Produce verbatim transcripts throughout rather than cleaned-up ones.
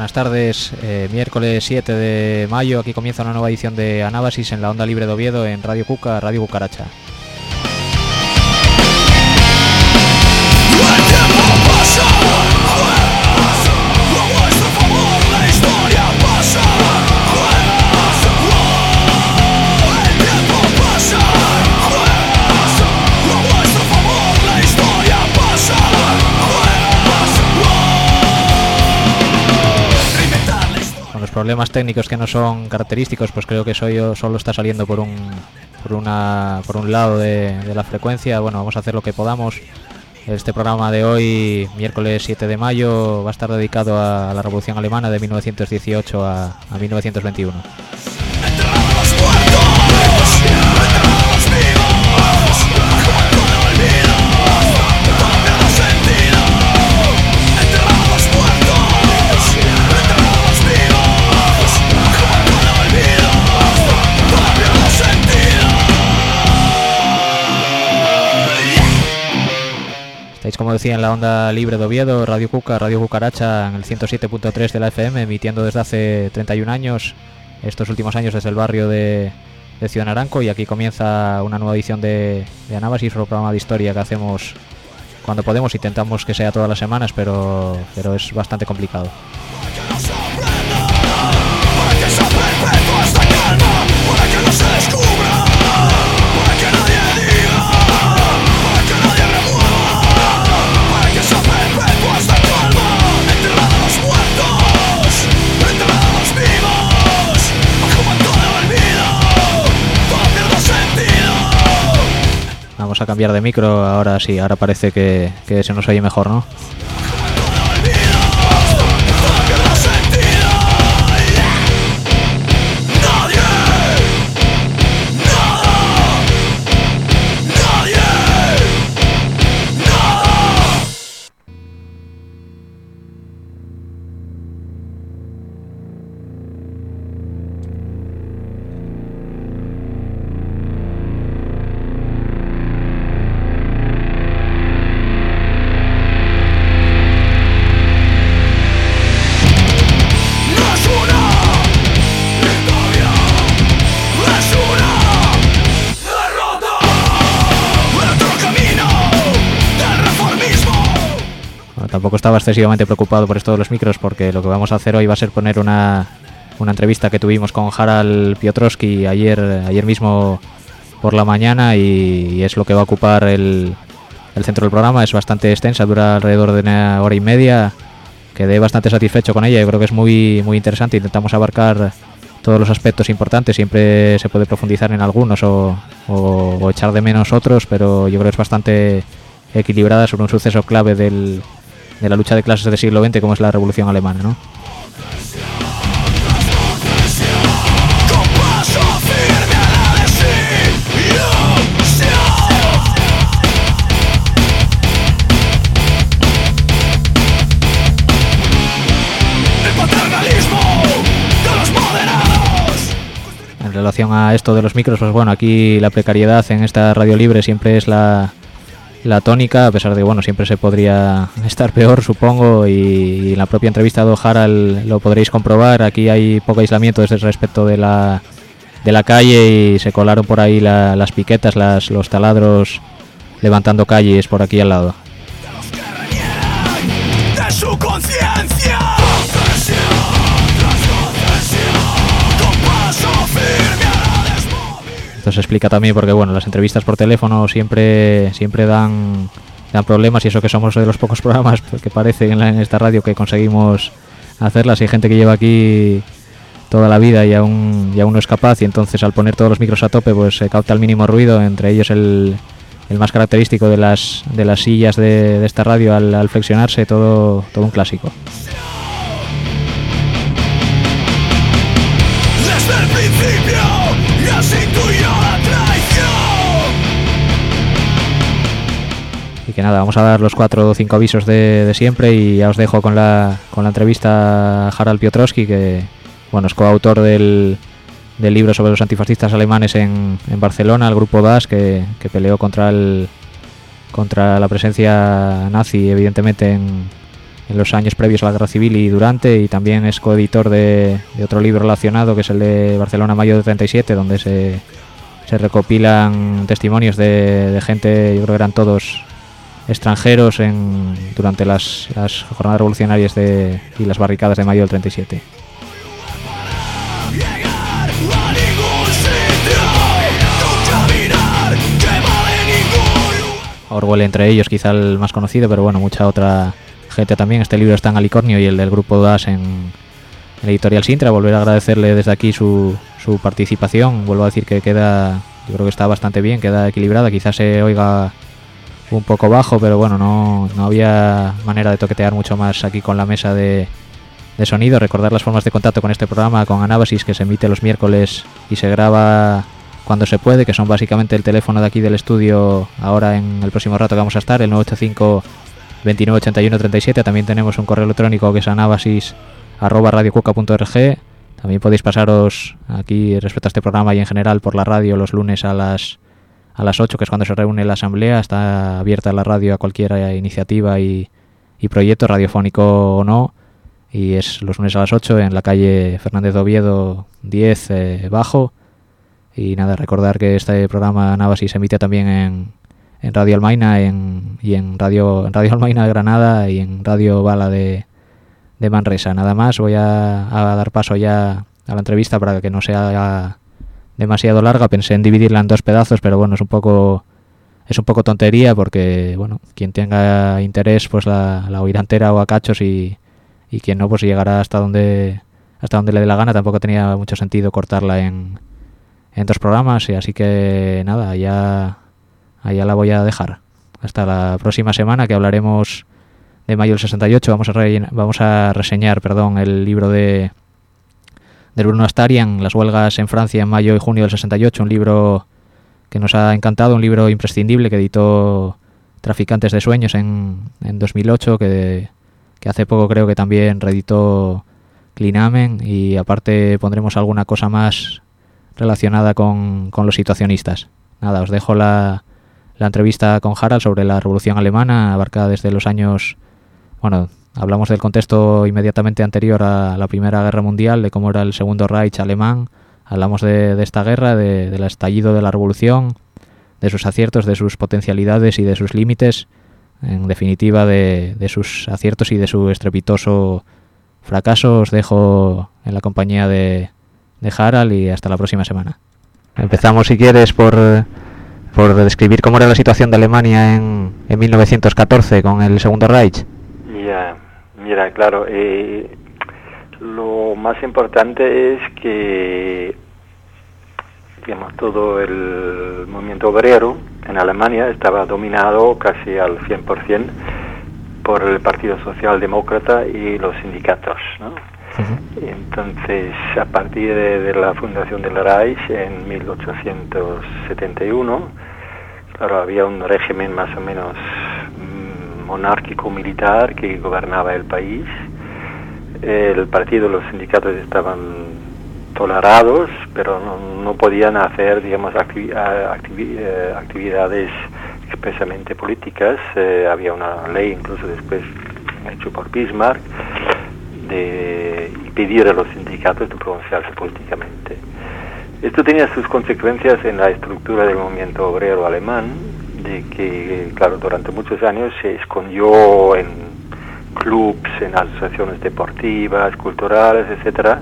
buenas tardes. Eh, miércoles siete de mayo, aquí comienza una nueva edición de Anábasis en la onda libre de Oviedo en Radio Cuca, Radio Cucaracha. Problemas técnicos que no son característicos, pues creo que eso yo solo está saliendo por un por una por un lado de, de la frecuencia. Bueno, vamos a hacer lo que podamos. Este programa de hoy, miércoles siete de mayo, va a estar dedicado a, a la Revolución Alemana de mil novecientos dieciocho a, a mil novecientos veintiuno. Como decía, en la onda libre de Oviedo, Radio Cuca, Radio Cucaracha, en el ciento siete punto tres de la F M, emitiendo desde hace treinta y un años, estos últimos años desde el barrio de, de Ciudad Naranco, y aquí comienza una nueva edición de, de Anábasis, un programa de historia que hacemos cuando podemos. Intentamos que sea todas las semanas, pero, pero es bastante complicado. Vamos a cambiar de micro, ahora sí, ahora parece que, que se nos oye mejor, ¿no? Tampoco estaba excesivamente preocupado por esto de los micros, porque lo que vamos a hacer hoy va a ser poner una, una entrevista que tuvimos con Harald Piotrowski ayer, ayer mismo por la mañana, y, y es lo que va a ocupar el, el centro del programa. Es bastante extensa, dura alrededor de una hora y media. Quedé bastante satisfecho con ella, yo creo que es muy, muy interesante. Intentamos abarcar todos los aspectos importantes, siempre se puede profundizar en algunos o, o, o echar de menos otros, pero yo creo que es bastante equilibrada sobre un suceso clave del de la lucha de clases del siglo veinte como es la Revolución Alemana, ¿no? En relación a esto de los micros, pues bueno, aquí la precariedad en esta radio libre siempre es la la tónica, a pesar de que bueno, siempre se podría estar peor, supongo, y, y en la propia entrevista de Harald lo podréis comprobar. Aquí hay poco aislamiento desde respecto de la de la calle, y se colaron por ahí la, las piquetas, las, los taladros levantando calles por aquí al lado. Esto se explica también porque bueno, las entrevistas por teléfono siempre siempre dan dan problemas, y eso que somos de los pocos programas que parece en, la, en esta radio que conseguimos hacerlas. Hay gente que lleva aquí toda la vida y aún, y aún no es capaz, y entonces al poner todos los micros a tope pues se capta el mínimo ruido, entre ellos el, el más característico de las de las sillas de, de esta radio al, al flexionarse, todo, todo un clásico. Desde el principio ya se intuyó la traición. Y que nada, vamos a dar los cuatro o cinco avisos de, de siempre, y ya os dejo con la con la entrevista a Harald Piotrowski, que bueno, es coautor del, del libro sobre los antifascistas alemanes en, en Barcelona, el grupo D A S, que, que peleó contra el contra la presencia nazi, evidentemente, en, en los años previos a la Guerra Civil y durante, y también es coeditor de, de otro libro relacionado, que es el de Barcelona Mayo de treinta y siete, donde se, se recopilan testimonios de, de gente, yo creo que eran todos extranjeros, en, durante las, las jornadas revolucionarias de, y las barricadas de mayo del treinta y siete. Orwell entre ellos, quizá el más conocido, pero bueno, mucha otra gente también. Este libro está en Alicornio y el del grupo Das en, en Editorial Sintra. Volver a agradecerle desde aquí su, su participación. Vuelvo a decir que queda, yo creo que está bastante bien, queda equilibrada. Quizás se oiga un poco bajo, pero bueno, no, no había manera de toquetear mucho más aquí con la mesa de, de sonido. Recordar las formas de contacto con este programa, con Anábasis, que se emite los miércoles y se graba cuando se puede, que son básicamente el teléfono de aquí del estudio ahora en el próximo rato que vamos a estar, el nueve ocho cinco, veintinueve ochenta y uno treinta y siete. También tenemos un correo electrónico que es anábasis arroba radiocuca punto org. También podéis pasaros aquí respecto a este programa y en general por la radio los lunes a las a las ocho, que es cuando se reúne la asamblea. Está abierta la radio a cualquier iniciativa y, y proyecto, radiofónico o no, y es los lunes a las ocho en la calle Fernández de Oviedo diez, eh, bajo. Y nada, recordar que este programa Anábasis se emite también en, en Radio Almaina en, y en Radio en Radio Almaina de Granada y en Radio Bala de, de Manresa. Nada más, voy a, a dar paso ya a la entrevista para que no sea demasiado larga. Pensé en dividirla en dos pedazos, pero bueno, es un poco es un poco tontería, porque bueno, quien tenga interés pues la, la oirá entera o a cachos, y, y quien no pues llegará hasta donde hasta donde le dé la gana. Tampoco tenía mucho sentido cortarla en en dos programas, y así que nada, ya allá la voy a dejar hasta la próxima semana, que hablaremos de mayo del sesenta y ocho. Vamos a re, vamos a reseñar, perdón, el libro de de Bruno Astarian, Las huelgas en Francia en mayo y junio del sesenta y ocho, un libro que nos ha encantado, un libro imprescindible que editó Traficantes de Sueños en, en dos mil ocho, que, que hace poco creo que también reeditó Clinamen, y aparte pondremos alguna cosa más relacionada con, con los situacionistas. Nada, os dejo la, la entrevista con Harald sobre la Revolución Alemana, abarcada desde los años... Bueno, hablamos del contexto inmediatamente anterior a la Primera Guerra Mundial, de cómo era el Segundo Reich alemán. Hablamos de, de esta guerra, de, del estallido de la Revolución, de sus aciertos, de sus potencialidades y de sus límites. En definitiva, de, de sus aciertos y de su estrepitoso fracaso. Os dejo en la compañía de... de Harald, y hasta la próxima semana. Empezamos, si quieres, por, por describir cómo era la situación de Alemania en, en mil novecientos catorce con el Segundo Reich. Ya, mira, claro, eh, lo más importante es que, digamos, todo el movimiento obrero en Alemania estaba dominado casi al cien por ciento por el Partido Socialdemócrata y los sindicatos, ¿no? Entonces, a partir de, de la fundación del Reich en mil ochocientos setenta y uno, claro, había un régimen más o menos mmm, monárquico-militar que gobernaba el país. El partido, los sindicatos estaban tolerados, pero no, no podían hacer, digamos, activi- activi- actividades expresamente políticas. Eh, había una ley, incluso después hecho por Bismarck, de impedir a los sindicatos de pronunciarse políticamente. Esto tenía sus consecuencias en la estructura del movimiento obrero alemán, de que, claro, durante muchos años se escondió en clubs, en asociaciones deportivas, culturales, etcétera,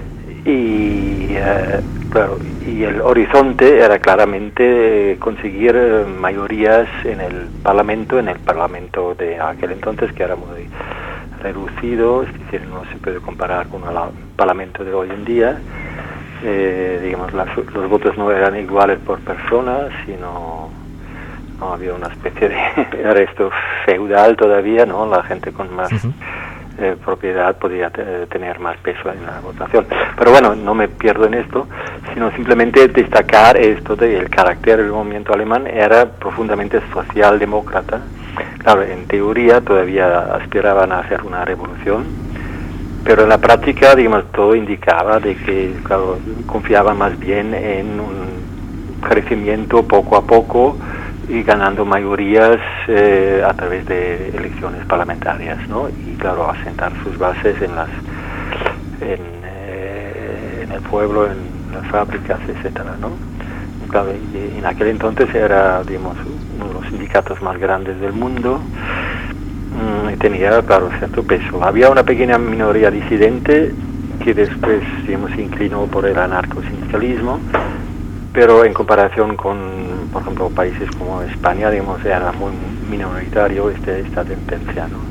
y eh, claro, y el horizonte era claramente conseguir mayorías en el Parlamento, en el Parlamento de aquel entonces, que era muy reducido, es decir, no se puede comparar con el Parlamento de hoy en día. Eh, digamos, las, los votos no eran iguales por persona, sino no había una especie de resto feudal todavía, ¿no? La gente con más uh-huh. eh, propiedad podía t- tener más peso en la votación. Pero bueno, no me pierdo en esto, sino simplemente destacar esto de el carácter del movimiento alemán era profundamente socialdemócrata. Claro, en teoría todavía aspiraban a hacer una revolución, pero en la práctica, digamos, todo indicaba de que, claro, confiaban más bien en un crecimiento poco a poco y ganando mayorías eh, a través de elecciones parlamentarias, ¿no? Y claro, asentar sus bases en las en, eh, en el pueblo, en las fábricas, etcétera, ¿no? Claro, y en aquel entonces era, digamos, uno de los sindicatos más grandes del mundo, mmm, y tenía, claro, cierto peso. Había una pequeña minoría disidente que después, digamos, se inclinó por el anarcosindicalismo, pero en comparación con, por ejemplo, países como España, digamos, era muy minoritario este, esta tendencia, ¿no?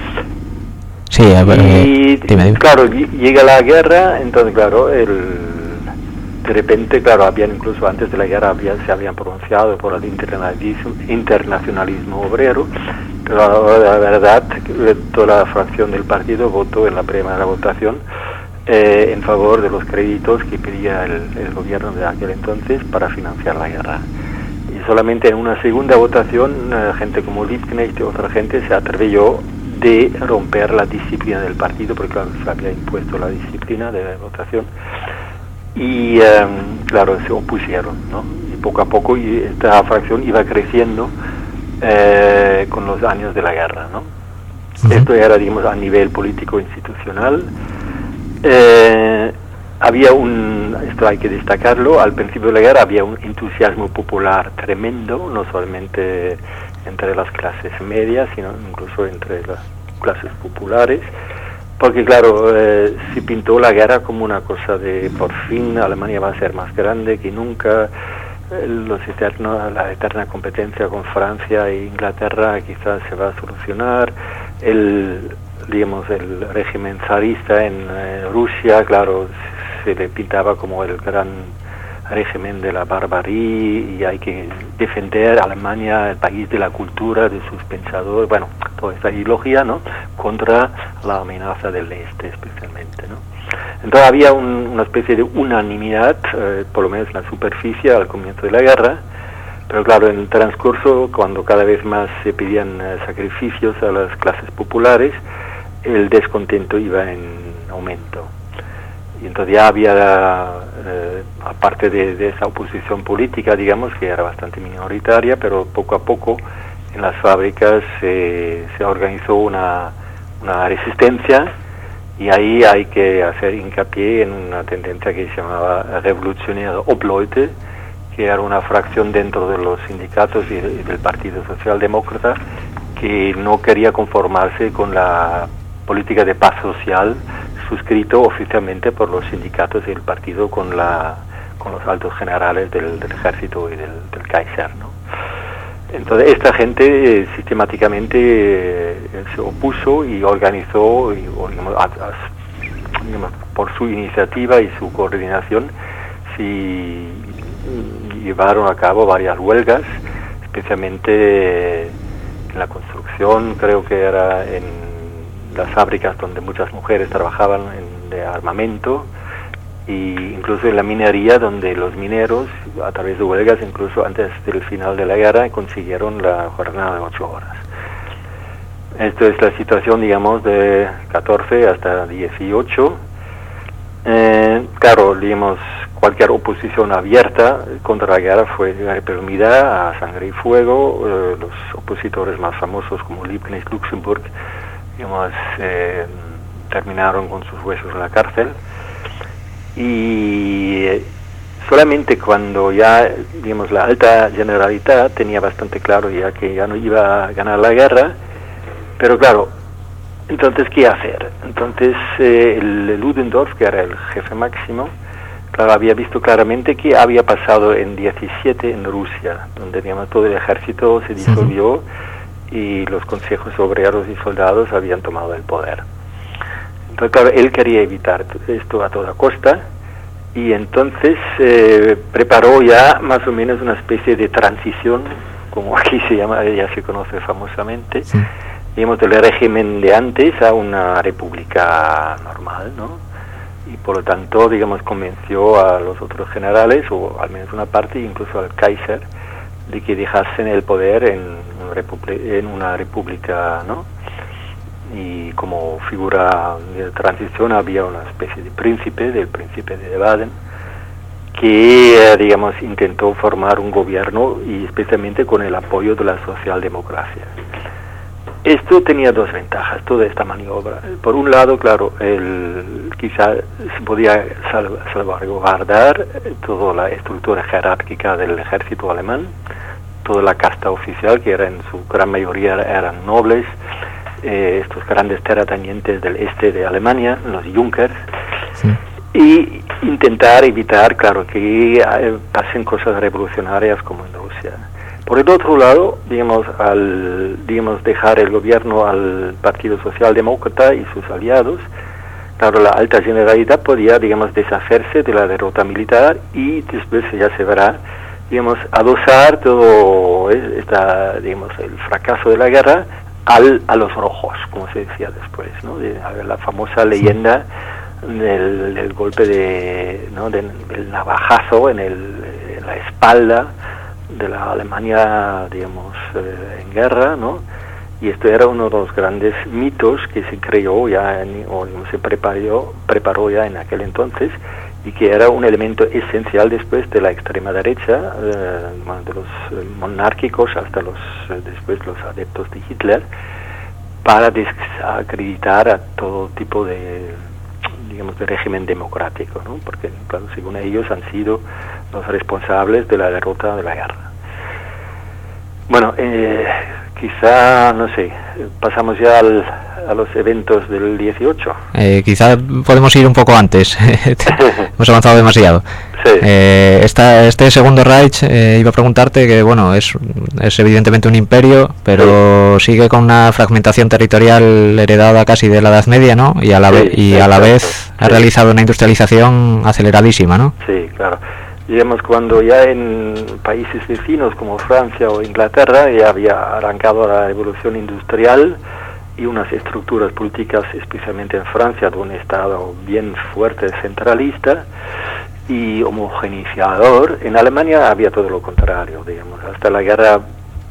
Sí, a ver, y, dime, dime. claro, llega la guerra, entonces, claro, el, de repente, claro, habían incluso antes de la guerra había, se habían pronunciado por el internacionalismo, internacionalismo obrero, pero ahora la verdad, toda la fracción del partido votó en la primera votación Eh, en favor de los créditos que pedía el, el gobierno de aquel entonces para financiar la guerra. Y solamente en una segunda votación, eh, gente como Liebknecht y otra gente se atrevió de romper la disciplina del partido, porque claro, se había impuesto la disciplina de la votación, y eh, claro, se opusieron, ¿no? Y poco a poco y esta fracción iba creciendo eh, con los años de la guerra, ¿no? Uh-huh. Esto era, digamos, a nivel político institucional. Eh, había un, esto hay que destacarlo, al principio de la guerra había un entusiasmo popular tremendo, no solamente entre las clases medias, sino incluso entre las clases populares, porque claro, eh, se pintó la guerra como una cosa de por fin Alemania va a ser más grande que nunca, eh, los eternos, la eterna competencia con Francia e Inglaterra quizás se va a solucionar, el digamos, el régimen zarista en eh, Rusia, claro, se le pintaba como el gran régimen de la barbarie y hay que defender a Alemania, el país de la cultura, de sus pensadores, bueno, toda esta ideología, ¿no?, contra la amenaza del este especialmente, ¿no? Entonces había un, una especie de unanimidad, eh, por lo menos en la superficie, al comienzo de la guerra, pero claro, en el transcurso, cuando cada vez más se pedían eh, sacrificios a las clases populares, el descontento iba en aumento. Y entonces ya había, eh, aparte de, de esa oposición política, digamos, que era bastante minoritaria, pero poco a poco en las fábricas eh, se organizó una, una resistencia, y ahí hay que hacer hincapié en una tendencia que se llamaba Revolutionäre Obleute, que era una fracción dentro de los sindicatos y, y del Partido Socialdemócrata, que no quería conformarse con la política de paz social suscrito oficialmente por los sindicatos y el partido con la con los altos generales del, del ejército y del, del Kaiser, ¿no? Entonces esta gente eh, sistemáticamente eh, se opuso y organizó y, o, digamos, a, a, digamos, por su iniciativa y su coordinación si llevaron a cabo varias huelgas, especialmente en la construcción, creo que era en las fábricas donde muchas mujeres trabajaban en, de armamento, e incluso en la minería, donde los mineros, a través de huelgas, incluso antes del final de la guerra, consiguieron la jornada de ocho horas. Esto es la situación, digamos, de catorce hasta dieciocho. Eh, claro, digamos, cualquier oposición abierta contra la guerra fue reprimida a sangre y fuego. Eh, los opositores más famosos, como Liebknecht, Luxemburg, digamos, eh, terminaron con sus huesos en la cárcel, y solamente cuando ya, digamos, la alta generalidad tenía bastante claro ya que ya no iba a ganar la guerra, pero claro, entonces, ¿qué hacer? Entonces, eh, el Ludendorff, que era el jefe máximo, claro, había visto claramente que había pasado en diecisiete en Rusia, donde, digamos, todo el ejército se disolvió, y los consejos obreros y soldados habían tomado el poder. Entonces, claro, él quería evitar esto a toda costa, y entonces eh, preparó ya más o menos una especie de transición, como aquí se llama, ya se conoce famosamente, sí, digamos, del régimen de antes a una república normal, ¿no? Y por lo tanto, digamos, convenció a los otros generales, o al menos una parte, incluso al Kaiser, de que dejasen el poder en una, en una república, ¿no? Y como figura de transición había una especie de príncipe, del príncipe de Baden, que, eh, digamos, intentó formar un gobierno y especialmente con el apoyo de la socialdemocracia. Esto tenía dos ventajas, toda esta maniobra. Por un lado, claro, el, quizá se podía sal, salvaguardar toda la estructura jerárquica del ejército alemán, toda la casta oficial, que era en su gran mayoría eran nobles, eh, estos grandes terratenientes del este de Alemania, los Junkers, sí. Y intentar evitar, claro, que eh, pasen cosas revolucionarias como en Rusia. Por el otro lado, digamos, al digamos dejar el gobierno al Partido Socialdemócrata y sus aliados, claro, la Alta Generalidad podía, digamos, deshacerse de la derrota militar y después ya se verá, digamos, adosar todo esta, digamos, el fracaso de la guerra al, a los rojos, como se decía después, ¿no? De, a ver, la famosa leyenda del, del golpe de, ¿no? de, del navajazo en, el, en la espalda de la Alemania, digamos, eh, en guerra, ¿no? Y esto era uno de los grandes mitos que se creó ya, en, o se preparó, preparó ya en aquel entonces, y que era un elemento esencial después de la extrema derecha, eh, de los monárquicos hasta los eh, después los adeptos de Hitler, para desacreditar a todo tipo de, digamos, de régimen democrático, ¿no? Porque, claro, según ellos han sido los responsables de la derrota de la guerra. Bueno, eh, quizá, no sé, pasamos ya al, a los eventos del dieciocho. Eh, quizá podemos ir un poco antes, hemos avanzado demasiado. Sí. Eh, esta, este segundo Reich, eh, iba a preguntarte que, bueno, es, es evidentemente un imperio, pero sí. Sigue con una fragmentación territorial heredada casi de la Edad Media, ¿no? Y a la, sí, y a la vez sí. Ha realizado una industrialización aceleradísima, ¿no? Sí, claro. Digamos, cuando ya en países vecinos como Francia o Inglaterra ya había arrancado la revolución industrial y unas estructuras políticas, especialmente en Francia, de un Estado bien fuerte, centralista y homogeneizador, en Alemania había todo lo contrario, digamos, hasta la guerra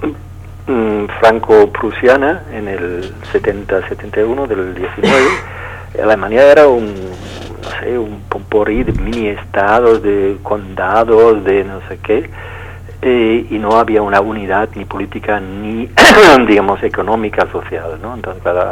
mm, franco-prusiana en el setenta setenta y uno del diecinueve, Alemania era un, no sé, un pomporí de mini estados, de condados, de no sé qué, eh, y no había una unidad ni política ni, digamos, económica, social, ¿no? Entonces cada,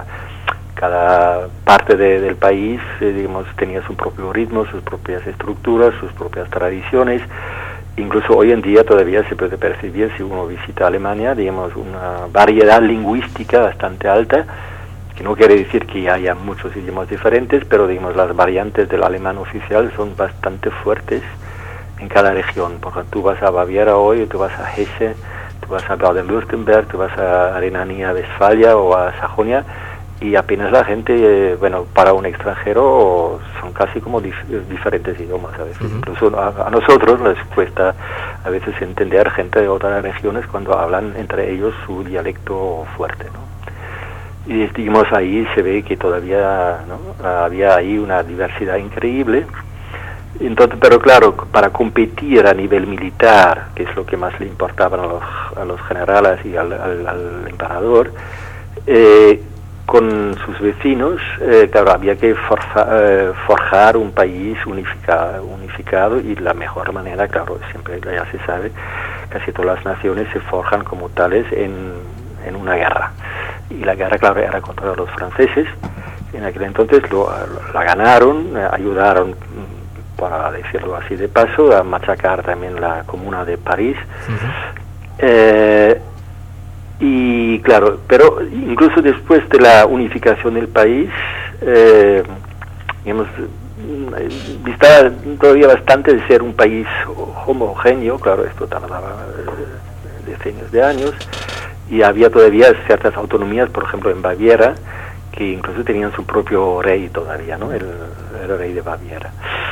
cada parte de, del país, eh, digamos, tenía su propio ritmo, sus propias estructuras, sus propias tradiciones. Incluso hoy en día todavía se puede percibir, si uno visita Alemania, digamos, una variedad lingüística bastante alta, que no quiere decir que haya muchos idiomas diferentes, pero digamos las variantes del alemán oficial son bastante fuertes en cada región. Por ejemplo, tú vas a Baviera hoy, tú vas a Hesse, tú vas a Baden-Württemberg, tú vas a Renania-Westfalia o a Sajonia, y apenas la gente, eh, bueno, para un extranjero son casi como dif diferentes idiomas a veces. Uh-huh. Incluso a, a nosotros nos cuesta a veces entender gente de otras regiones cuando hablan entre ellos su dialecto fuerte, ¿no? Y digamos ahí se ve que todavía, ¿no? Había ahí una diversidad increíble. Entonces, pero claro, para competir a nivel militar, que es lo que más le importaba a los, a los generales y al, al, al emperador, eh, con sus vecinos, eh, claro, había que forza, eh, forjar un país unificado, unificado, y la mejor manera, claro, siempre ya se sabe, casi todas las naciones se forjan como tales en, en una guerra. Y la guerra, claro, era contra los franceses. En aquel entonces lo, la ganaron, ayudaron, para decirlo así de paso, a machacar también la Comuna de París. Uh-huh. eh, y claro, pero incluso después de la unificación del país, eh, digamos, distaba todavía bastante de ser un país homogéneo. Claro, esto tardaba eh, decenios de años, y había todavía ciertas autonomías, por ejemplo en Baviera, que incluso tenían su propio rey todavía, ¿no? El, el rey de Baviera.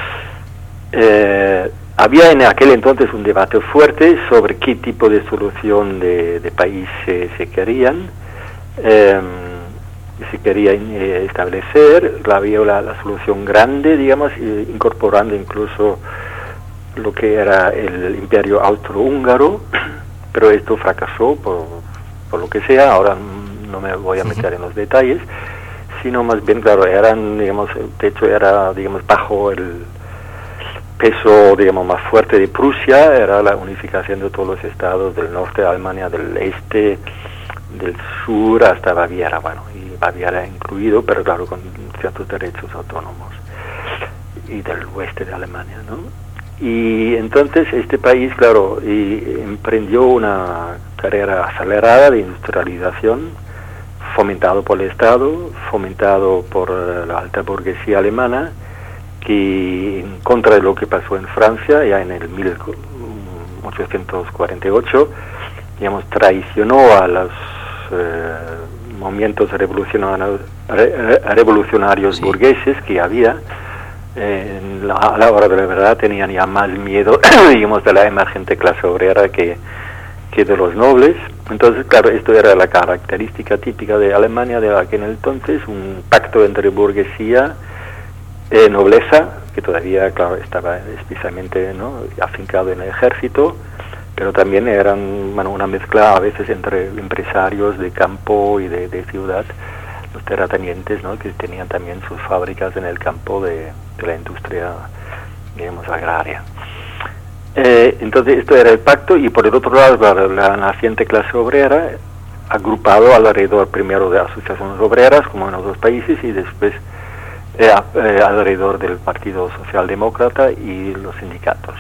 Eh, había en aquel entonces un debate fuerte sobre qué tipo de solución de, de país se, se querían, eh, se quería eh, establecer. Había la, la solución grande, digamos, eh, incorporando incluso lo que era el imperio austrohúngaro, pero esto fracasó por, por lo que sea. Ahora no me voy a meter en los detalles, sino más bien, claro, eran, digamos, de hecho era, digamos, bajo el peso, digamos, más fuerte de Prusia era la unificación de todos los estados del norte de Alemania, del este, del sur, hasta Baviera, bueno, y Baviera incluido, pero claro, con ciertos derechos autónomos, y del oeste de Alemania, ¿no? Y entonces este país, claro, y emprendió una carrera acelerada de industrialización, fomentado por el Estado, fomentado por la alta burguesía alemana, que en contra de lo que pasó en Francia, ya en el mil ochocientos cuarenta y ocho, digamos, traicionó a los eh, movimientos revolucionarios, re, revolucionarios sí. burgueses que había. Eh, en la, a la hora de la verdad tenían ya más miedo, digamos, de la emergente clase obrera que, que de los nobles. Entonces, claro, esto era la característica típica de Alemania de aquel entonces, un pacto entre burguesía, eh, nobleza, que todavía, claro, estaba especialmente, ¿no?, afincado en el ejército, pero también eran, bueno, una mezcla a veces entre empresarios de campo y de, de ciudad, los terratenientes, ¿no?, que tenían también sus fábricas en el campo de, de la industria, digamos, agraria. Eh, entonces esto era el pacto, y por el otro lado la, la naciente clase obrera, agrupado alrededor primero de asociaciones obreras, como en otros países, y después eh, eh, alrededor del Partido Socialdemócrata y los sindicatos.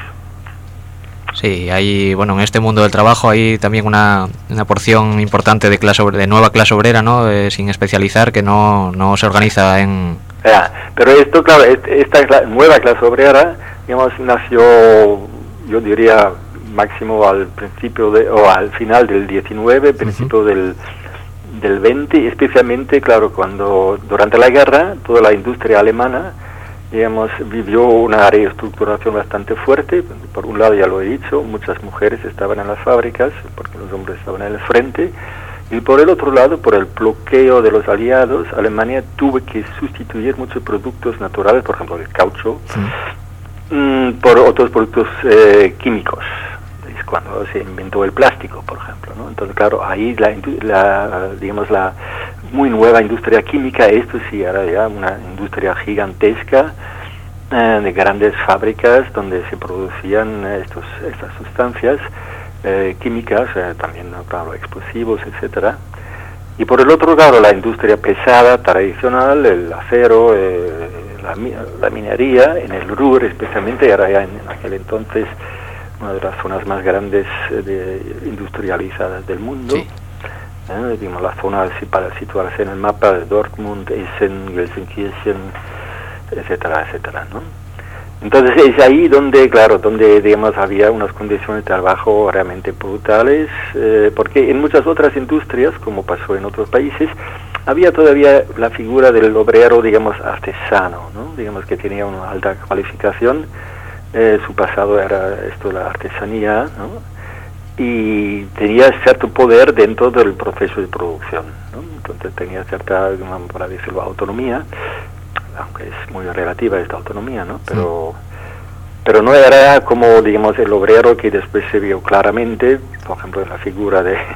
Sí, hay, bueno, en este mundo del trabajo hay también una, una porción importante de clase de nueva clase obrera, ¿no?, eh, sin especializar, que no, no se organiza en... Ya, pero esto, claro, esta nueva clase obrera, digamos, nació, yo diría, máximo al principio de, o al final del diecinueve, principio uh-huh. del, del veinte, especialmente, claro, cuando durante la guerra toda la industria alemana, digamos, vivió una reestructuración bastante fuerte. Por un lado, ya lo he dicho, muchas mujeres estaban en las fábricas porque los hombres estaban en el frente, y por el otro lado, por el bloqueo de los aliados, Alemania tuvo que sustituir muchos productos naturales, por ejemplo el caucho, sí. mmm, por otros productos eh, químicos. Es cuando se inventó el plástico, por ejemplo, ¿no? Entonces, claro, ahí la, la digamos la muy nueva industria química, esto sí era ya una industria gigantesca, eh, de grandes fábricas donde se producían estos, estas sustancias eh, químicas, eh, también, claro, explosivos, etcétera. Y por el otro lado, la industria pesada, tradicional, el acero, eh, la, la minería, en el Ruhr especialmente, era ya en, en aquel entonces una de las zonas más grandes eh, de, industrializadas del mundo. Sí. Eh, digamos, la zona, si para situarse en el mapa, de Dortmund, Essen, Gelsenkirchen, etcétera, etcétera, ¿no? Entonces es ahí donde, claro, donde, digamos, había unas condiciones de trabajo realmente brutales, eh, porque en muchas otras industrias, como pasó en otros países, había todavía la figura del obrero, digamos, artesano, ¿no? Digamos que tenía una alta cualificación, eh, su pasado era esto, la artesanía, ¿no?, y tenía cierto poder dentro del proceso de producción, ¿no? Entonces tenía cierta, para decirlo, autonomía, aunque es muy relativa esta autonomía, ¿no? Pero, sí. pero no era como, digamos, el obrero que después se vio claramente, por ejemplo, en la figura de,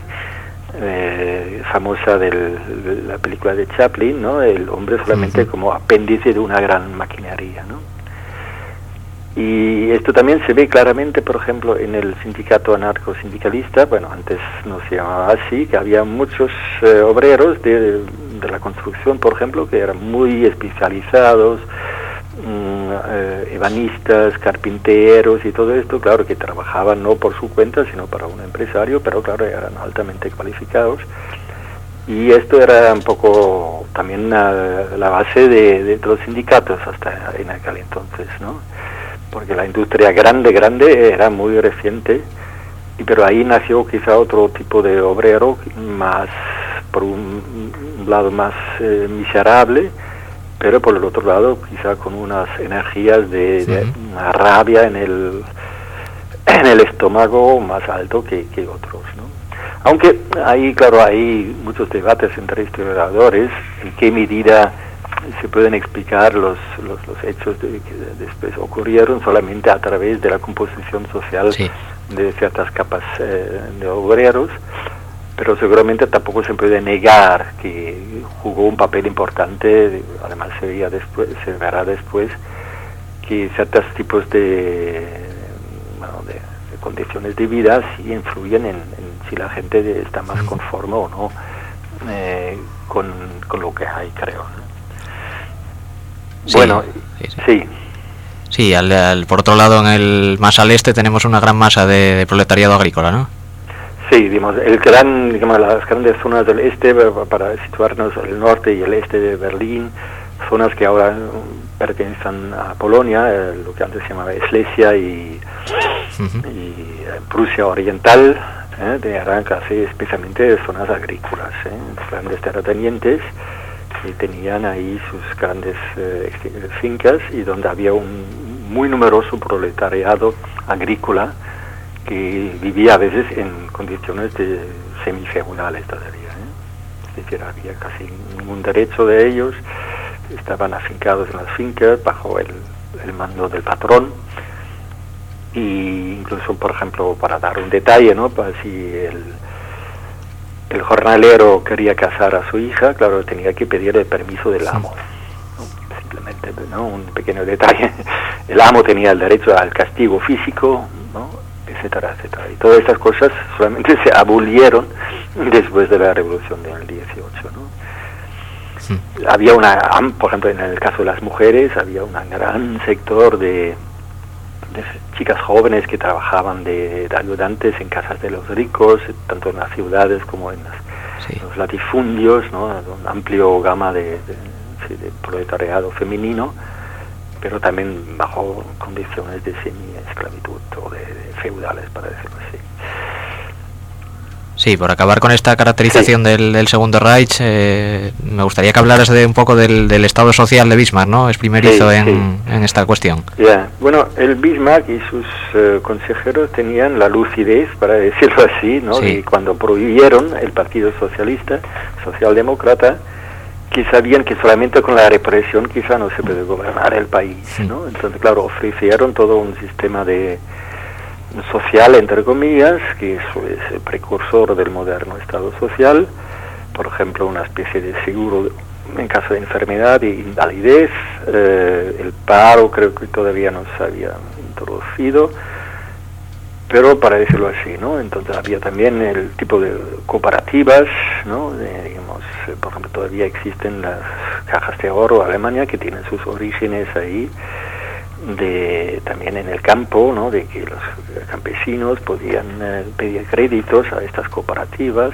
eh, famosa del, de la película de Chaplin, ¿no? El hombre solamente sí, sí. como apéndice de una gran maquinaria, ¿no? Y esto también se ve claramente, por ejemplo, en el sindicato anarcosindicalista, bueno, antes no se llamaba así, que había muchos eh, obreros de, de la construcción, por ejemplo, que eran muy especializados, mmm, eh, ebanistas, carpinteros y todo esto, claro, que trabajaban no por su cuenta, sino para un empresario, pero claro, eran altamente cualificados. Y esto era un poco también la, la base de, de los sindicatos hasta en aquel entonces, ¿no? Porque la industria grande, grande era muy reciente, y pero ahí nació quizá otro tipo de obrero, más por un, un lado más eh, miserable, pero por el otro lado quizá con unas energías de, sí. de una rabia en el en el estómago más alto que, que otros, ¿no? Aunque ahí, claro, hay muchos debates entre historiadores en qué medida se pueden explicar los, los, los hechos de, que después ocurrieron solamente a través de la composición social sí. de ciertas capas eh, de obreros, pero seguramente tampoco se puede negar que jugó un papel importante. Además se veía después, se verá después que ciertos tipos de, bueno, de, de condiciones de vida sí influyen en, en si la gente está más conforme o no eh, con, con lo que hay, creo, ¿no? Sí, bueno, sí. sí. sí. Sí, al, al, por otro lado, en el más al este tenemos una gran masa de, de proletariado agrícola, ¿no? Sí, digamos, el gran, digamos, las grandes zonas del este, para situarnos el norte y el este de Berlín, zonas que ahora pertenecen a Polonia, eh, lo que antes se llamaba Slesia y, uh-huh. y Prusia Oriental, eh, eran casi especialmente zonas agrícolas, eh, grandes terratenientes, que tenían ahí sus grandes eh, fincas y donde había un muy numeroso proletariado agrícola que vivía a veces en condiciones de semifeudales todavía, ¿eh? Es decir, había casi ningún derecho de ellos, estaban afincados en las fincas bajo el, el mando del patrón, y incluso, por ejemplo, para dar un detalle, ¿no? Para si el el jornalero quería casar a su hija, claro, tenía que pedir el permiso del amo, ¿no? Simplemente, ¿no? Un pequeño detalle. El amo tenía el derecho al castigo físico, ¿no? Etcétera, etcétera. Y todas estas cosas solamente se abolieron después de la Revolución del dieciocho, ¿no? Sí. Había una, por ejemplo, en el caso de las mujeres, había un gran sector de, de chicas jóvenes que trabajaban de, de ayudantes en casas de los ricos, tanto en las ciudades como en, las, sí. en los latifundios, ¿no? Un amplio gama de, de, sí, de proletariado femenino, pero también bajo condiciones de semi-esclavitud o de, de feudales, para decirlo así. Sí, por acabar con esta caracterización sí. del, del Segundo Reich, eh, me gustaría que hablaras de un poco del, del Estado social de Bismarck, ¿no? Es primerizo sí, en, sí. en esta cuestión. Yeah. Bueno, el Bismarck y sus uh, consejeros tenían la lucidez, para decirlo así, ¿no? Sí. Y cuando prohibieron el Partido Socialista, Socialdemócrata, que sabían que solamente con la represión quizá no se puede gobernar el país, sí. ¿no? Entonces, claro, ofrecieron todo un sistema de social, entre comillas, que eso es el precursor del moderno Estado social, por ejemplo, una especie de seguro en caso de enfermedad e invalidez, eh, el paro creo que todavía no se había introducido, pero para decirlo así, ¿no? Entonces había también el tipo de cooperativas, ¿no? De, digamos, por ejemplo, todavía existen las cajas de ahorro de Alemania que tienen sus orígenes ahí, de también en el campo, ¿no? De que los campesinos podían eh, pedir créditos a estas cooperativas,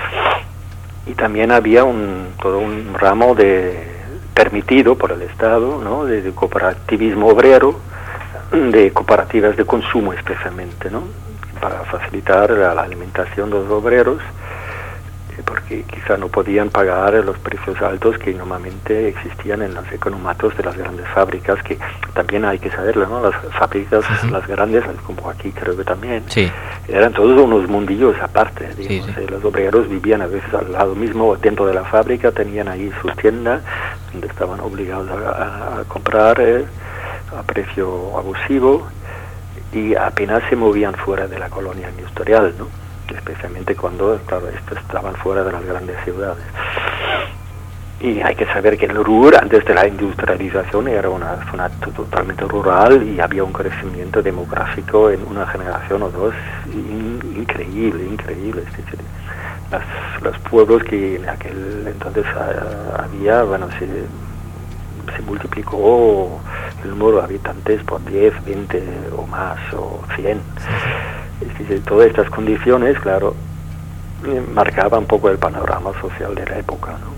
y también había un todo un ramo de permitido por el Estado, ¿no? De, de cooperativismo obrero, de cooperativas de consumo especialmente, ¿no? Para facilitar la, la alimentación de los obreros, porque quizá no podían pagar los precios altos que normalmente existían en los economatos de las grandes fábricas, que también hay que saberlo, ¿no? Las fábricas, uh-huh. las grandes, como aquí creo que también, sí. eran todos unos mundillos aparte, digamos. Sí, sí. Los obreros vivían a veces al lado mismo, dentro de la fábrica, tenían ahí su tienda, donde estaban obligados a, a comprar eh, a precio abusivo, y apenas se movían fuera de la colonia industrial, ¿no? Especialmente cuando, claro, estos estaban fuera de las grandes ciudades. Y hay que saber que el Ruhr, antes de la industrialización, era una zona totalmente rural y había un crecimiento demográfico en una generación o dos in, increíble, increíble. Es decir, las, los pueblos que en aquel entonces uh, había, bueno, se, se multiplicó el número de habitantes por diez, veinte o más, o cien. Es decir, todas estas condiciones, claro, marcaban un poco el panorama social de la época, ¿no?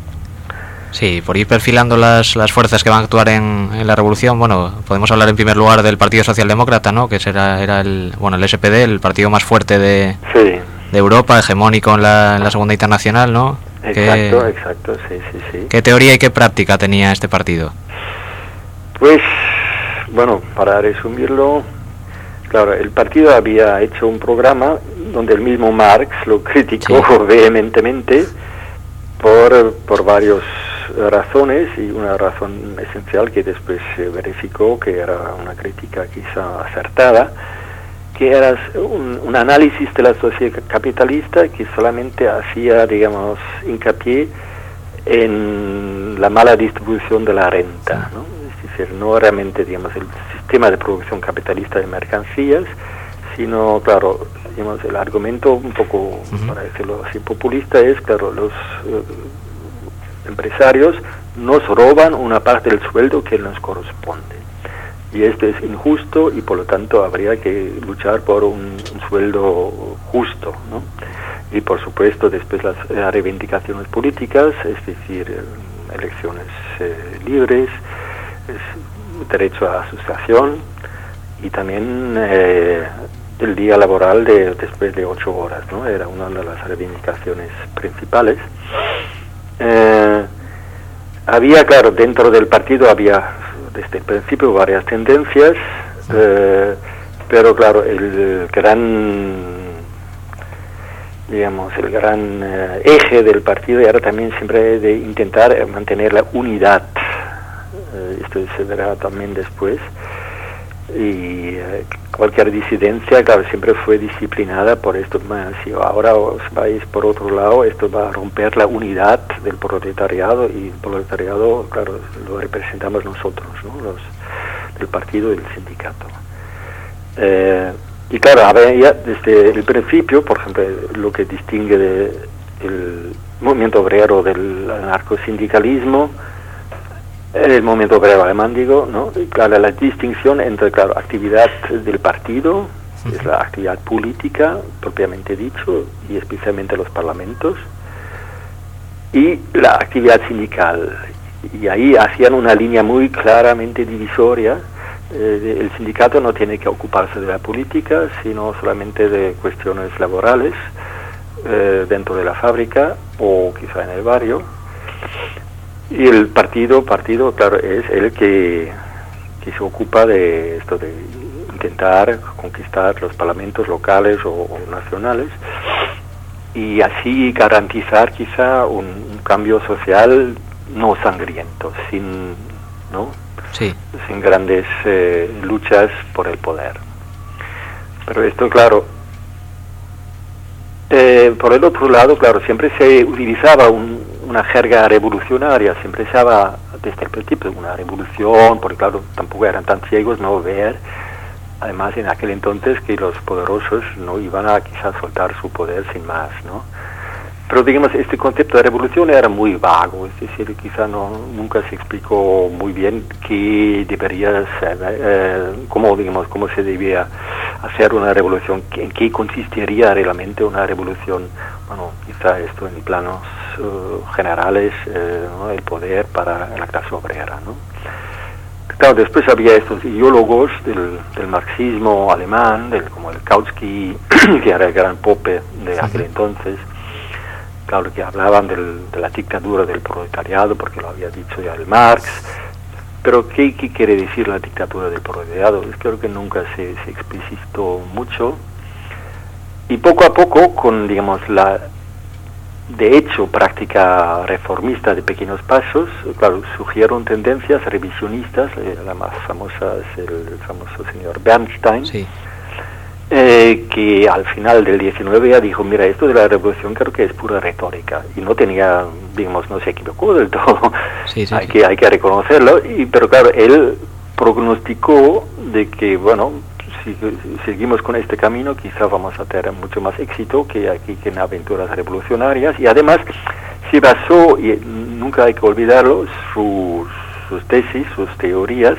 Sí, por ir perfilando las, las fuerzas que van a actuar en, en la revolución, bueno, podemos hablar en primer lugar del Partido Socialdemócrata, ¿no? Que será, era el, bueno, el S P D, el partido más fuerte de, sí. de Europa, hegemónico en la, en la Segunda Internacional, ¿no? Exacto, ¿Qué, exacto, sí, sí, sí. ¿Qué teoría y qué práctica tenía este partido? Pues, bueno, para resumirlo, claro, el partido había hecho un programa donde el mismo Marx lo criticó sí. vehementemente por, por varias razones, y una razón esencial que después se verificó que era una crítica quizá acertada, que era un, un análisis de la sociedad capitalista que solamente hacía, digamos, hincapié en la mala distribución de la renta, ¿no? Es decir, no realmente, digamos, el sistema de producción capitalista de mercancías, sino, claro, digamos, el argumento un poco, uh-huh. para decirlo así, populista es, claro, los eh, empresarios nos roban una parte del sueldo que nos corresponde. Y esto es injusto y por lo tanto habría que luchar por un, un sueldo justo, ¿no? Y por supuesto después las, las reivindicaciones políticas, es decir, elecciones eh, libres, es, derecho a asociación y también eh, el día laboral de después de ocho horas, ¿no? Era una de las reivindicaciones principales. Eh, había, claro, dentro del partido había desde el principio varias tendencias, eh, pero claro, el gran, digamos, el gran eh, eje del partido era también siempre de intentar mantener la unidad. Eh, esto se verá también después. Y eh, cualquier disidencia, claro, siempre fue disciplinada por esto. Bueno, si ahora os vais por otro lado, esto va a romper la unidad del proletariado, y el proletariado, claro, lo representamos nosotros, ¿no? Los del partido y del sindicato. Eh, y claro, había desde el principio, por ejemplo, lo que distingue de el movimiento obrero del anarcosindicalismo, el movimiento obrero alemán, digo, ¿no? Claro, la distinción entre, claro, actividad del partido, sí, es la actividad política, propiamente dicho, y especialmente los parlamentos, y la actividad sindical. Y ahí hacían una línea muy claramente divisoria. Eh, el sindicato no tiene que ocuparse de la política, sino solamente de cuestiones laborales, eh, dentro de la fábrica o quizá en el barrio. Y el partido, partido, claro, es el que, que se ocupa de esto, de intentar conquistar los parlamentos locales o, o nacionales, y así garantizar quizá un, un cambio social no sangriento, sin, ¿no? Sí. Sin grandes eh, luchas por el poder. Pero esto, claro, eh, por el otro lado, claro, siempre se utilizaba un una jerga revolucionaria, siempre se hablaba desde el principio de una revolución, porque claro, tampoco eran tan ciegos no ver, además en aquel entonces, que los poderosos no iban a quizás soltar su poder sin más, ¿no? Pero digamos, este concepto de revolución era muy vago, es decir, quizá no, nunca se explicó muy bien qué debería ser, eh, cómo, digamos, cómo se debía hacer una revolución, en qué consistiría realmente una revolución. Bueno, quizá esto en planos uh, generales, eh, ¿no? El poder para la clase obrera, ¿no? Claro, después había estos ideólogos del, del marxismo alemán, del, como el Kautsky, que era el gran pope de aquel entonces, claro, que hablaban del, de la dictadura del proletariado, porque lo había dicho ya el Marx. Pero ¿qué, qué quiere decir la dictadura del proletariado? Es creo que nunca se, se explicitó mucho. Y poco a poco, con, digamos, la, de hecho, práctica reformista de pequeños pasos, claro, surgieron tendencias revisionistas. Eh, la más famosa es el famoso señor Bernstein, sí. Eh, que al final del diecinueve ya dijo, mira, esto de la revolución creo que es pura retórica, y no tenía, digamos, no se equivocó del todo, sí, sí, hay, sí. Que, hay que reconocerlo, y, pero claro, él prognosticó de que, bueno, si, si seguimos con este camino quizá vamos a tener mucho más éxito que aquí que en aventuras revolucionarias, y además se basó, y nunca hay que olvidarlo, sus, sus tesis, sus teorías,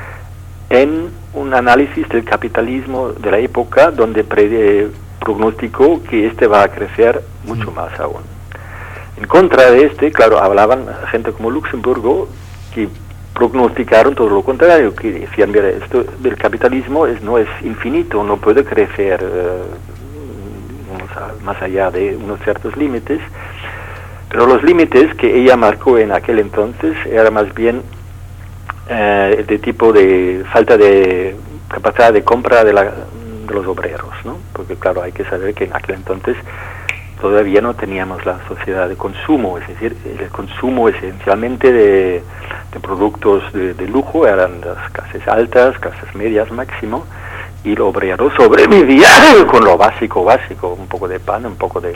en un análisis del capitalismo de la época, donde pre, prognosticó que este va a crecer mucho más aún. En contra de este, claro, hablaban gente como Luxemburgo, que prognosticaron todo lo contrario, que decían, mira, esto del capitalismo es, no es infinito, no puede crecer eh, más allá de unos ciertos límites, pero los límites que ella marcó en aquel entonces eran más bien Eh, de tipo de falta de capacidad de compra de, la, de los obreros, ¿no? Porque claro, hay que saber que en aquel entonces todavía no teníamos la sociedad de consumo, es decir, el consumo esencialmente de, de productos de, de lujo eran las clases altas, clases medias máximo, y el obrero sobrevivía con lo básico, básico, un poco de pan, un poco de,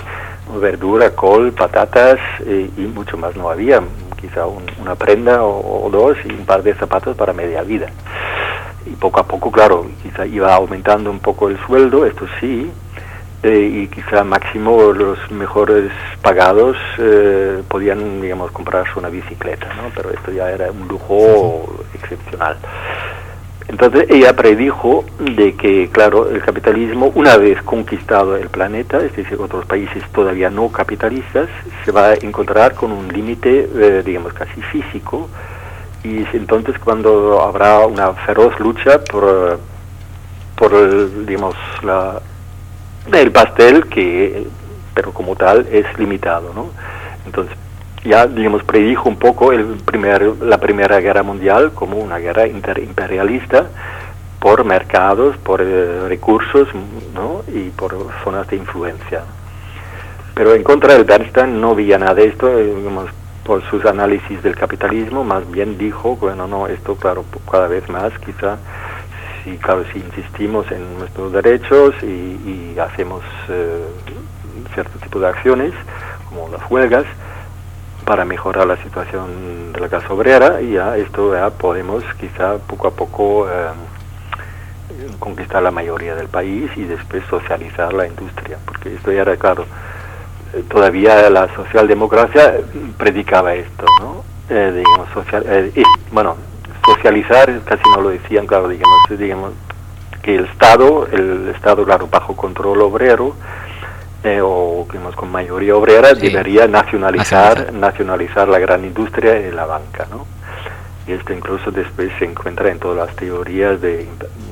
verdura, col, patatas eh, y mucho más no había, quizá un, una prenda o, o dos y un par de zapatos para media vida. Y poco a poco, claro, quizá iba aumentando un poco el sueldo, esto sí, eh, y quizá máximo los mejores pagados eh, podían, digamos, comprarse una bicicleta, ¿no? Pero esto ya era un lujo excepcional. Entonces ella predijo de que, claro, el capitalismo, una vez conquistado el planeta, es decir, otros países todavía no capitalistas, se va a encontrar con un límite, eh, digamos, casi físico, y es entonces cuando habrá una feroz lucha por, por el, digamos, la, el pastel que, pero como tal, es limitado, ¿no? Entonces, ya, digamos, predijo un poco el primer, la Primera Guerra Mundial como una guerra interimperialista por mercados, por eh, recursos, ¿no? Y por zonas de influencia. Pero en contra del Bernstein no veía nada de esto, eh, digamos, por sus análisis del capitalismo, más bien dijo, bueno, no, esto, claro, cada vez más, quizá, si, claro, si insistimos en nuestros derechos y, y hacemos eh, cierto tipo de acciones, como las huelgas, para mejorar la situación de la clase obrera, y ya esto ya podemos quizá poco a poco eh, conquistar la mayoría del país y después socializar la industria, porque esto ya era claro, eh, todavía la socialdemocracia predicaba esto, ¿no? Eh, digamos, social, eh, y, bueno, socializar casi no lo decían, claro, digamos, digamos que el Estado, el Estado, claro, bajo control obrero, Eh, o digamos, con mayoría obrera, sí, debería nacionalizar, nacionalizar nacionalizar la gran industria y la banca, ¿no? Y esto incluso después se encuentra en todas las teorías de,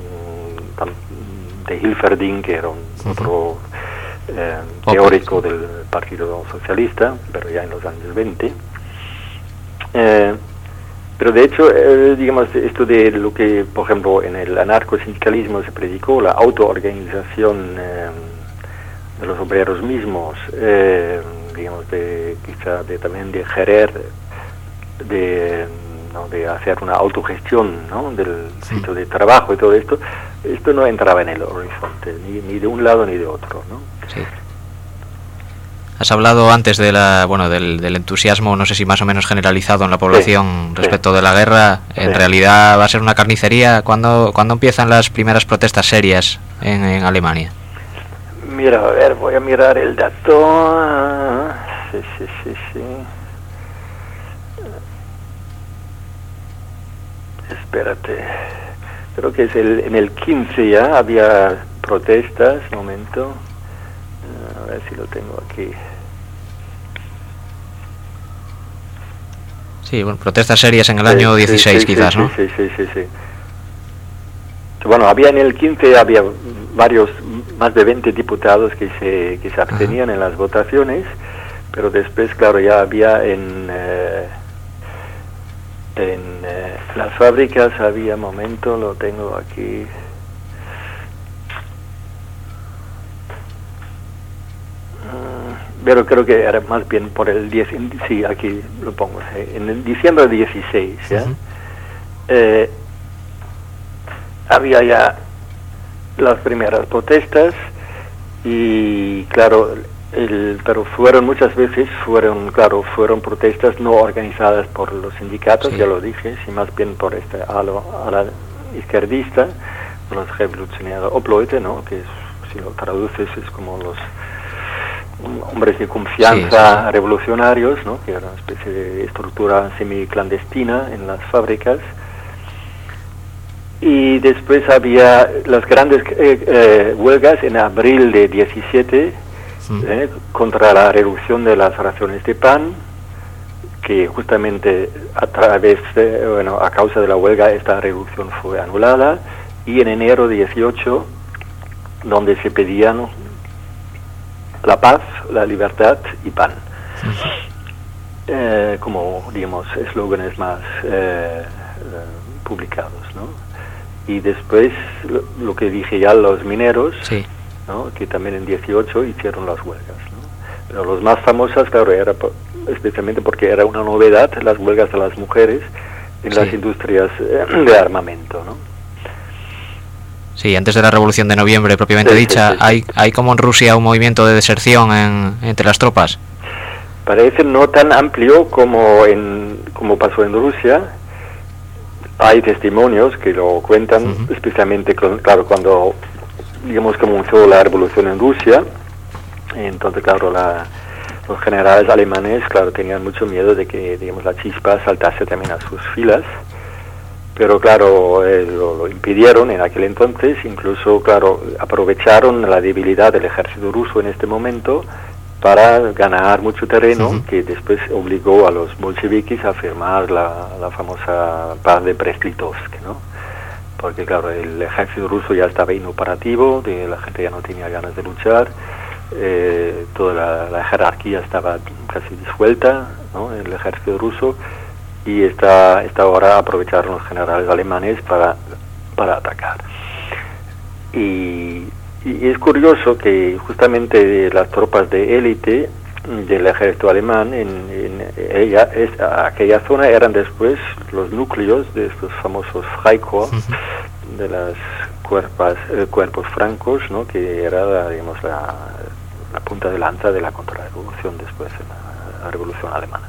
de Hilferding, que era un uh-huh. otro eh, teórico okay. del Partido Socialista, pero ya en los años veinte. Eh, pero de hecho, eh, digamos, esto de lo que, por ejemplo, en el anarcosindicalismo se predicó, la autoorganización eh, de los obreros mismos, eh, digamos, de quizá de también de gerer, de, ¿no? de hacer una autogestión, ¿no? del sí. sitio de trabajo y todo esto, esto no entraba en el horizonte, ni, ni de un lado ni de otro, ¿no? Sí. Has hablado antes de la, bueno, del, del entusiasmo, no sé si más o menos generalizado en la población sí, respecto sí. de la guerra. En sí. realidad va a ser una carnicería. ¿Cuándo, ¿cuándo empiezan las primeras protestas serias en, en Alemania? Mira, a ver, voy a mirar el dato. Sí, sí, sí, sí. Espérate. Creo que es el, en el quince ya había protestas. Un momento. A ver si lo tengo aquí. Sí, bueno, protestas serias en el sí, año dieciséis, sí, sí, quizás, sí, ¿no? Sí, sí, sí, sí. Bueno, había en el quince, había varios, más de veinte diputados que se que se abstenían Ajá. en las votaciones, pero después, claro, ya había en eh, en eh, las fábricas, había, momento, lo tengo aquí. Pero creo que era más bien por el diez, sí, aquí lo pongo, en el diciembre dieciséis, ¿ya? Uh-huh. Eh, había ya las primeras protestas y claro, el, pero fueron muchas veces, fueron, claro, fueron protestas no organizadas por los sindicatos, sí. ya lo dije, sino más bien por este ala, ala izquierdista, los revolucionarios Obleute, ¿no? Que es, si lo traduces es como los hombres de confianza sí, sí. revolucionarios, ¿no? Que era una especie de estructura semiclandestina en las fábricas. Y después había las grandes eh, eh, huelgas en abril de diecisiete sí. eh, contra la reducción de las raciones de pan, que justamente a través de, bueno, a causa de la huelga esta reducción fue anulada, y en enero dieciocho, donde se pedían la paz, la libertad y pan, sí. eh, como, digamos, eslóganes más eh, eh, publicados, ¿no? Y después, lo, lo que dije ya, los mineros, sí. ¿no? Que también en dieciocho hicieron las huelgas, ¿no? Pero los más famosas, claro, era por, especialmente porque era una novedad, las huelgas de las mujeres en sí. las industrias eh, de armamento, ¿no? Sí, antes de la Revolución de Noviembre propiamente sí, dicha, sí, sí, ¿hay, sí. ¿hay como en Rusia un movimiento de deserción en, entre las tropas? Parece no tan amplio como en como pasó en Rusia. Hay testimonios que lo cuentan, uh-huh. especialmente, con, claro, cuando, digamos, comenzó la revolución en Rusia. Entonces, claro, la, los generales alemanes, claro, tenían mucho miedo de que, digamos, la chispa saltase también a sus filas. Pero, claro, eh, lo, lo impidieron en aquel entonces. Incluso, claro, aprovecharon la debilidad del ejército ruso en este momento para ganar mucho terreno, uh-huh. que después obligó a los bolcheviques a firmar la, la famosa paz de Brest-Litovsk, ¿no? Porque, claro, el ejército ruso ya estaba inoperativo, de, la gente ya no tenía ganas de luchar, eh, toda la, la jerarquía estaba casi disuelta, ¿no?, en el ejército ruso, y esta, esta hora aprovecharon los generales alemanes para, para atacar. Y... Y es curioso que justamente las tropas de élite del ejército alemán en, en ella, es, aquella zona eran después los núcleos de estos famosos Freikorps, uh-huh. de las cuerpas, eh, cuerpos francos, ¿no?, que era, digamos, la, la punta de lanza de la contrarrevolución después de la, la revolución alemana.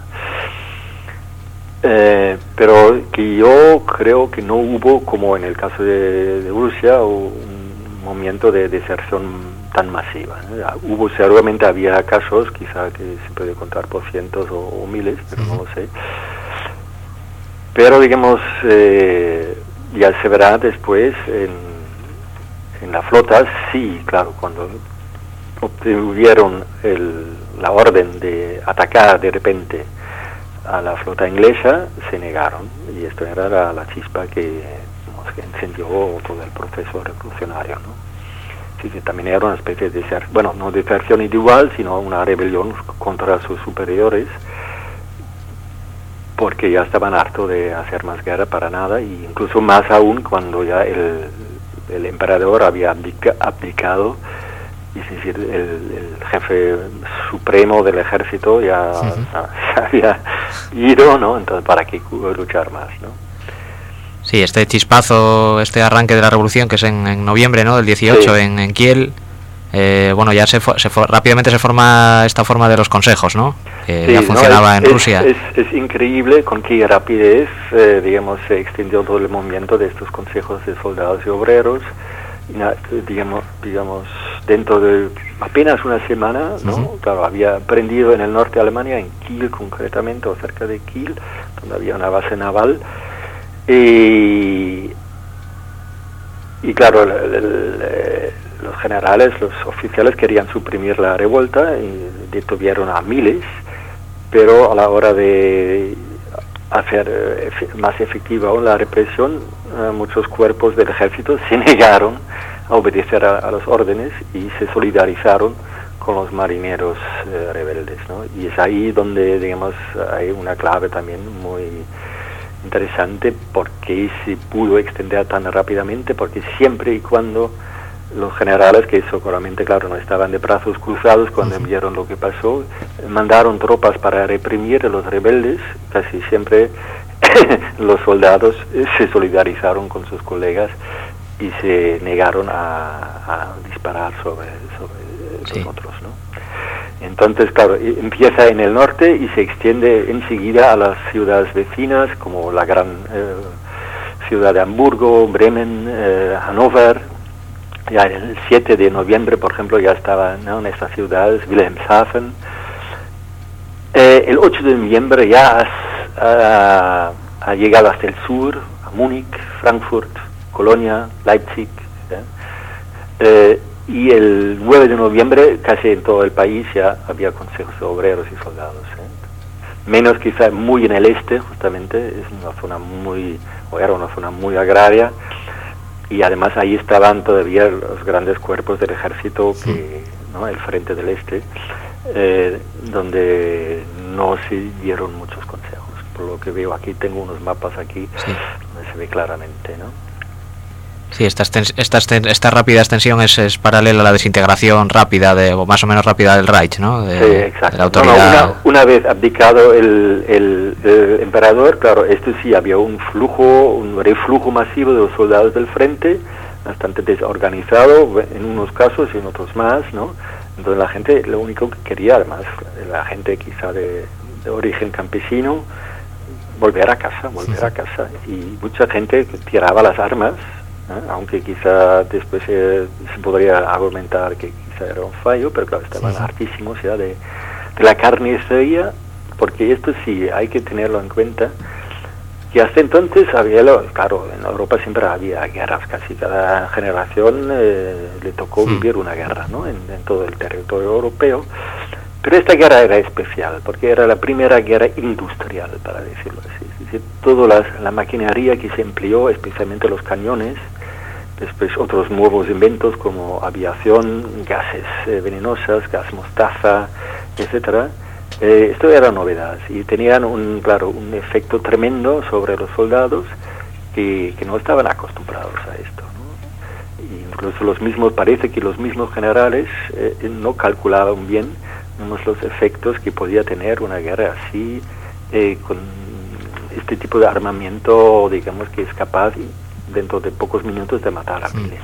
Eh, pero que yo creo que no hubo, como en el caso de, de Rusia, un movimiento de deserción tan masiva, ¿no? Hubo, seguramente había casos, quizá que se puede contar por cientos o, o miles, pero uh-huh. no lo sé. Pero, digamos, eh, ya se verá después en, en la flota, sí, claro, cuando obtuvieron el, la orden de atacar de repente a la flota inglesa, se negaron, y esto era la, la chispa que que encendió todo el proceso revolucionario, ¿no? Sí, que también era una especie de ser, bueno, no de deserción individual, sino una rebelión contra sus superiores, porque ya estaban hartos de hacer más guerra para nada, y incluso más aún cuando ya el, el emperador había abdica, abdicado, es decir, el, el jefe supremo del ejército ya uh-huh. se había ido, ¿no? Entonces, ¿para qué luchar más, no? Sí, este chispazo, este arranque de la revolución, que es en, en noviembre, ¿no?, del dieciocho, sí. en, en Kiel, eh, bueno, ya se, se rápidamente se forma esta forma de los consejos, ¿no?, que sí, ya funcionaba no, es, en es, Rusia. Es, es increíble con qué rapidez, eh, digamos, se extendió todo el movimiento de estos consejos de soldados y obreros, y, digamos, digamos, dentro de apenas una semana, ¿no? Uh-huh. Claro, había prendido en el norte de Alemania, en Kiel concretamente, o cerca de Kiel, donde había una base naval. Y, y claro, el, el, el, los generales, los oficiales querían suprimir la revuelta y detuvieron a miles, pero a la hora de hacer eh, más efectiva la represión, eh, muchos cuerpos del ejército se negaron a obedecer a, a las órdenes y se solidarizaron con los marineros eh, rebeldes, ¿no? Y es ahí donde, digamos, hay una clave también muy interesante, porque se pudo extender tan rápidamente, porque siempre y cuando los generales, que seguramente, claro, no estaban de brazos cruzados cuando vieron lo que pasó, mandaron tropas para reprimir a los rebeldes, casi siempre los soldados se solidarizaron con sus colegas y se negaron a, a disparar sobre, sobre sí. los otros, ¿no? Entonces, claro, empieza en el norte y se extiende enseguida a las ciudades vecinas, como la gran eh, ciudad de Hamburgo, Bremen, eh, Hannover. Ya el siete de noviembre, por ejemplo, ya estaba, ¿no?, en estas ciudades, Wilhelmshaven. Eh, el ocho de noviembre ya has, ha, ha llegado hasta el sur, a Múnich, Frankfurt, Colonia, Leipzig. ¿eh? Eh, Y el nueve de noviembre, casi en todo el país ya había consejos de obreros y soldados. ¿eh? Menos quizá muy en el este, justamente, es una zona muy, o era una zona muy agraria, y además ahí estaban todavía los grandes cuerpos del ejército, que, ¿no?, el frente del este, eh, donde no se dieron muchos consejos. Por lo que veo aquí, tengo unos mapas aquí, sí. donde se ve claramente, ¿no? Sí, esta, esta, esta rápida extensión es, es paralela a la desintegración rápida, de, o más o menos rápida del Reich, ¿no? De, sí, exacto. De la autoridad. No, no, una, una vez abdicado el, el, el emperador, claro, esto sí, había un flujo, un reflujo masivo de los soldados del frente, bastante desorganizado en unos casos y en otros más, ¿no? Entonces la gente lo único que quería, además, la gente quizá de, de origen campesino, volver a casa, volver a casa. Y mucha gente tiraba las armas, ¿eh? Aunque quizá después eh, se podría argumentar que quizá era un fallo, pero claro, estaban sí, sí. hartísimos ya de, de la carnicería, porque esto sí hay que tenerlo en cuenta, que hasta entonces había, claro, en Europa siempre había guerras, casi cada generación eh, le tocó mm. vivir una guerra, ¿no? En, en todo el territorio europeo. Pero esta guerra era especial, porque era la primera guerra industrial, para decirlo así. Es decir, toda la, la maquinaria que se empleó, especialmente los cañones, después otros nuevos inventos como aviación, gases eh, venenosas, gas mostaza, etcétera. Eh, esto era novedad y tenían un, claro, un efecto tremendo sobre los soldados que, que no estaban acostumbrados a esto, ¿no? Y incluso los mismos, parece que los mismos generales eh, no calculaban bien los efectos que podía tener una guerra así, eh, con este tipo de armamento, digamos, que es capaz dentro de pocos minutos de matar a miles,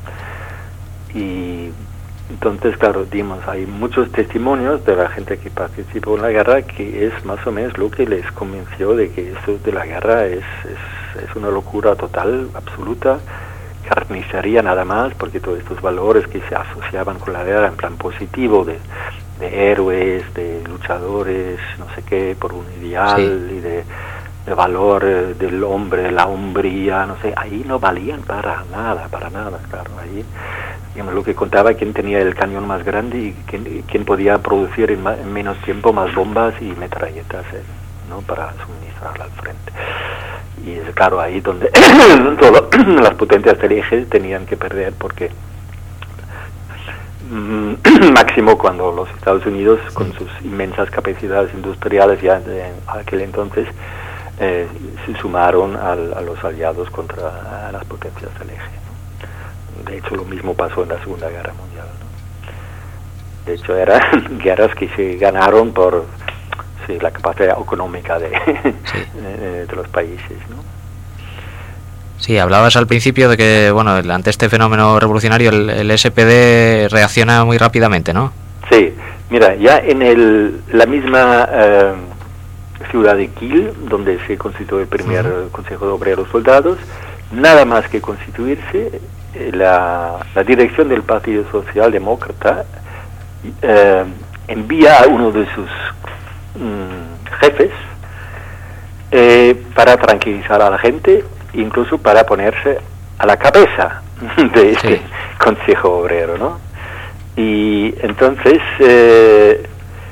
¿no? Y entonces, claro, digamos, hay muchos testimonios de la gente que participó en la guerra que es más o menos lo que les convenció de que esto de la guerra es, es, es una locura total, absoluta, carnicería nada más, porque todos estos valores que se asociaban con la guerra en plan positivo de, de héroes, de luchadores, no sé qué, por un ideal, sí. y de, de valor eh, del hombre, la hombría, no sé, ahí no valían para nada, para nada, claro, ahí, digamos, lo que contaba quién tenía el cañón más grande y quién, quién podía producir en, ma, en menos tiempo más bombas y metralletas, eh, ¿no? Para suministrarla al frente. Y es claro ahí donde todo, las potencias del eje tenían que perder, porque mm, máximo cuando los Estados Unidos, con sus inmensas capacidades industriales ya de aquel entonces, eh, se sumaron al, a los aliados contra las potencias del eje, ¿no? De hecho lo mismo pasó en la Segunda Guerra Mundial, ¿no? De hecho eran guerras que se ganaron por sí, la capacidad económica de, sí. de, de los países, ¿no? Sí, hablabas al principio de que, bueno, ante este fenómeno revolucionario el, el S P D reacciona muy rápidamente, ¿no? Sí, mira, ya en el, la misma eh, ciudad de Kiel, donde se constituyó el primer uh-huh. Consejo de Obreros Soldados, nada más que constituirse, la, la dirección del Partido Socialdemócrata eh, envía a uno de sus mm, jefes eh, para tranquilizar a la gente, incluso para ponerse a la cabeza de este sí. Consejo Obrero, ¿no? Y entonces eh,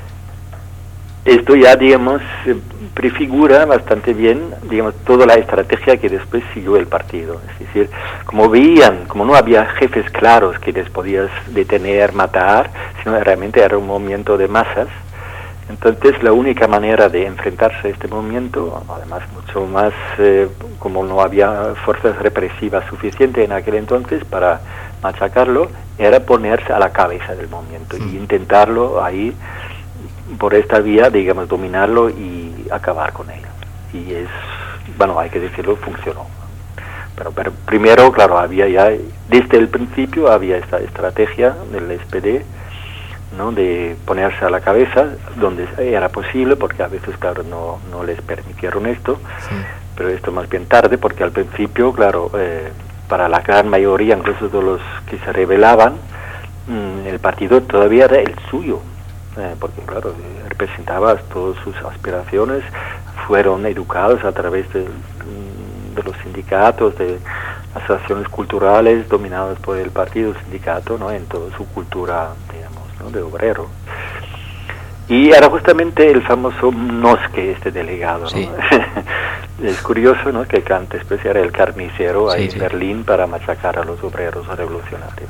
esto ya, digamos, prefigura bastante bien, digamos, toda la estrategia que después siguió el partido. Es decir, como veían, como no había jefes claros que les podías detener, matar, sino realmente era un movimiento de masas, entonces la única manera de enfrentarse a este movimiento, además mucho más, eh, como no había fuerzas represivas suficientes en aquel entonces para machacarlo, era ponerse a la cabeza del movimiento sí. y intentarlo ahí, por esta vía, digamos, dominarlo y acabar con él. Y es, bueno, hay que decirlo, funcionó. Pero, pero primero, claro, había ya, desde el principio había esta estrategia del S P D, ¿no? De ponerse a la cabeza donde era posible, porque a veces, claro, no, no les permitieron esto, sí. pero esto más bien tarde, porque al principio, claro, eh, para la gran mayoría, incluso de los que se rebelaban, mmm, el partido todavía era el suyo. Eh, porque claro, representaba todas sus aspiraciones, fueron educados a través de, de los sindicatos, de asociaciones culturales dominadas por el partido sindicato, ¿no? En toda su cultura, digamos, ¿no? De obrero. Y era justamente el famoso Noske, este delegado, ¿no? Sí. Es curioso, ¿no? Que Kant después era el carnicero ahí sí, en sí. Berlín para machacar a los obreros revolucionarios.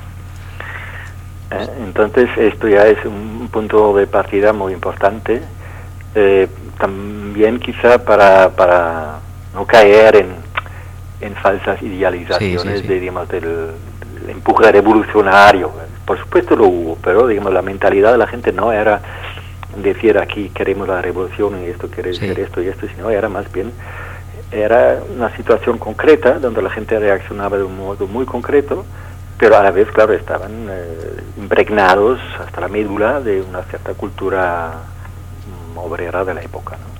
Entonces esto ya es un punto de partida muy importante, eh, también quizá para para no caer en, en falsas idealizaciones sí, sí, sí. de, digamos, del, del empuje revolucionario. Por supuesto lo hubo, pero digamos la mentalidad de la gente no era decir aquí queremos la revolución y esto quiere decir sí. esto y esto, sino era más bien era una situación concreta donde la gente reaccionaba de un modo muy concreto, pero a la vez, claro, estaban eh, impregnados hasta la médula de una cierta cultura mm, obrera de la época, ¿no?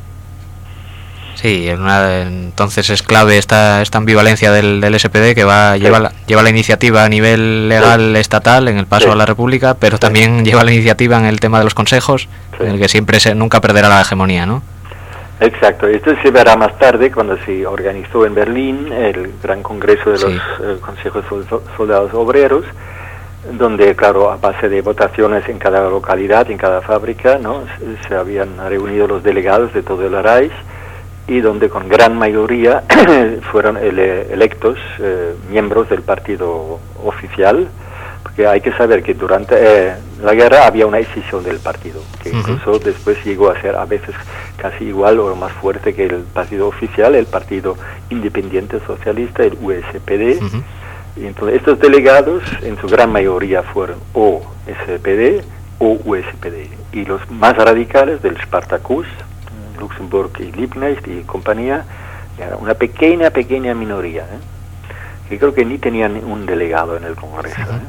Sí, en una, entonces es clave esta, esta ambivalencia del, del S P D que va Sí. lleva, la, lleva la iniciativa a nivel legal Sí. estatal en el paso Sí. a la República, pero Sí. también lleva la iniciativa en el tema de los consejos, Sí. en el que siempre se, nunca perderá la hegemonía, ¿no? Exacto, esto se verá más tarde cuando se organizó en Berlín el gran congreso de los Sí. eh, consejos sol- soldados obreros, donde, claro, a base de votaciones en cada localidad, en cada fábrica, ¿no? se, se habían reunido los delegados de todo el Reich, y donde con gran mayoría fueron ele electos eh, miembros del partido oficial, porque hay que saber que durante eh, la guerra había una escisión del partido, que Uh-huh. incluso después llegó a ser a veces casi igual o más fuerte que el partido oficial, el Partido Independiente Socialista, el U S P D. Uh-huh. Y entonces estos delegados en su gran mayoría fueron o S P D o U S P D, y los más radicales del Spartacus, Luxemburg y Liebknecht y compañía, era una pequeña, pequeña minoría, ¿eh? que creo que ni tenían un delegado en el Congreso. ¿eh?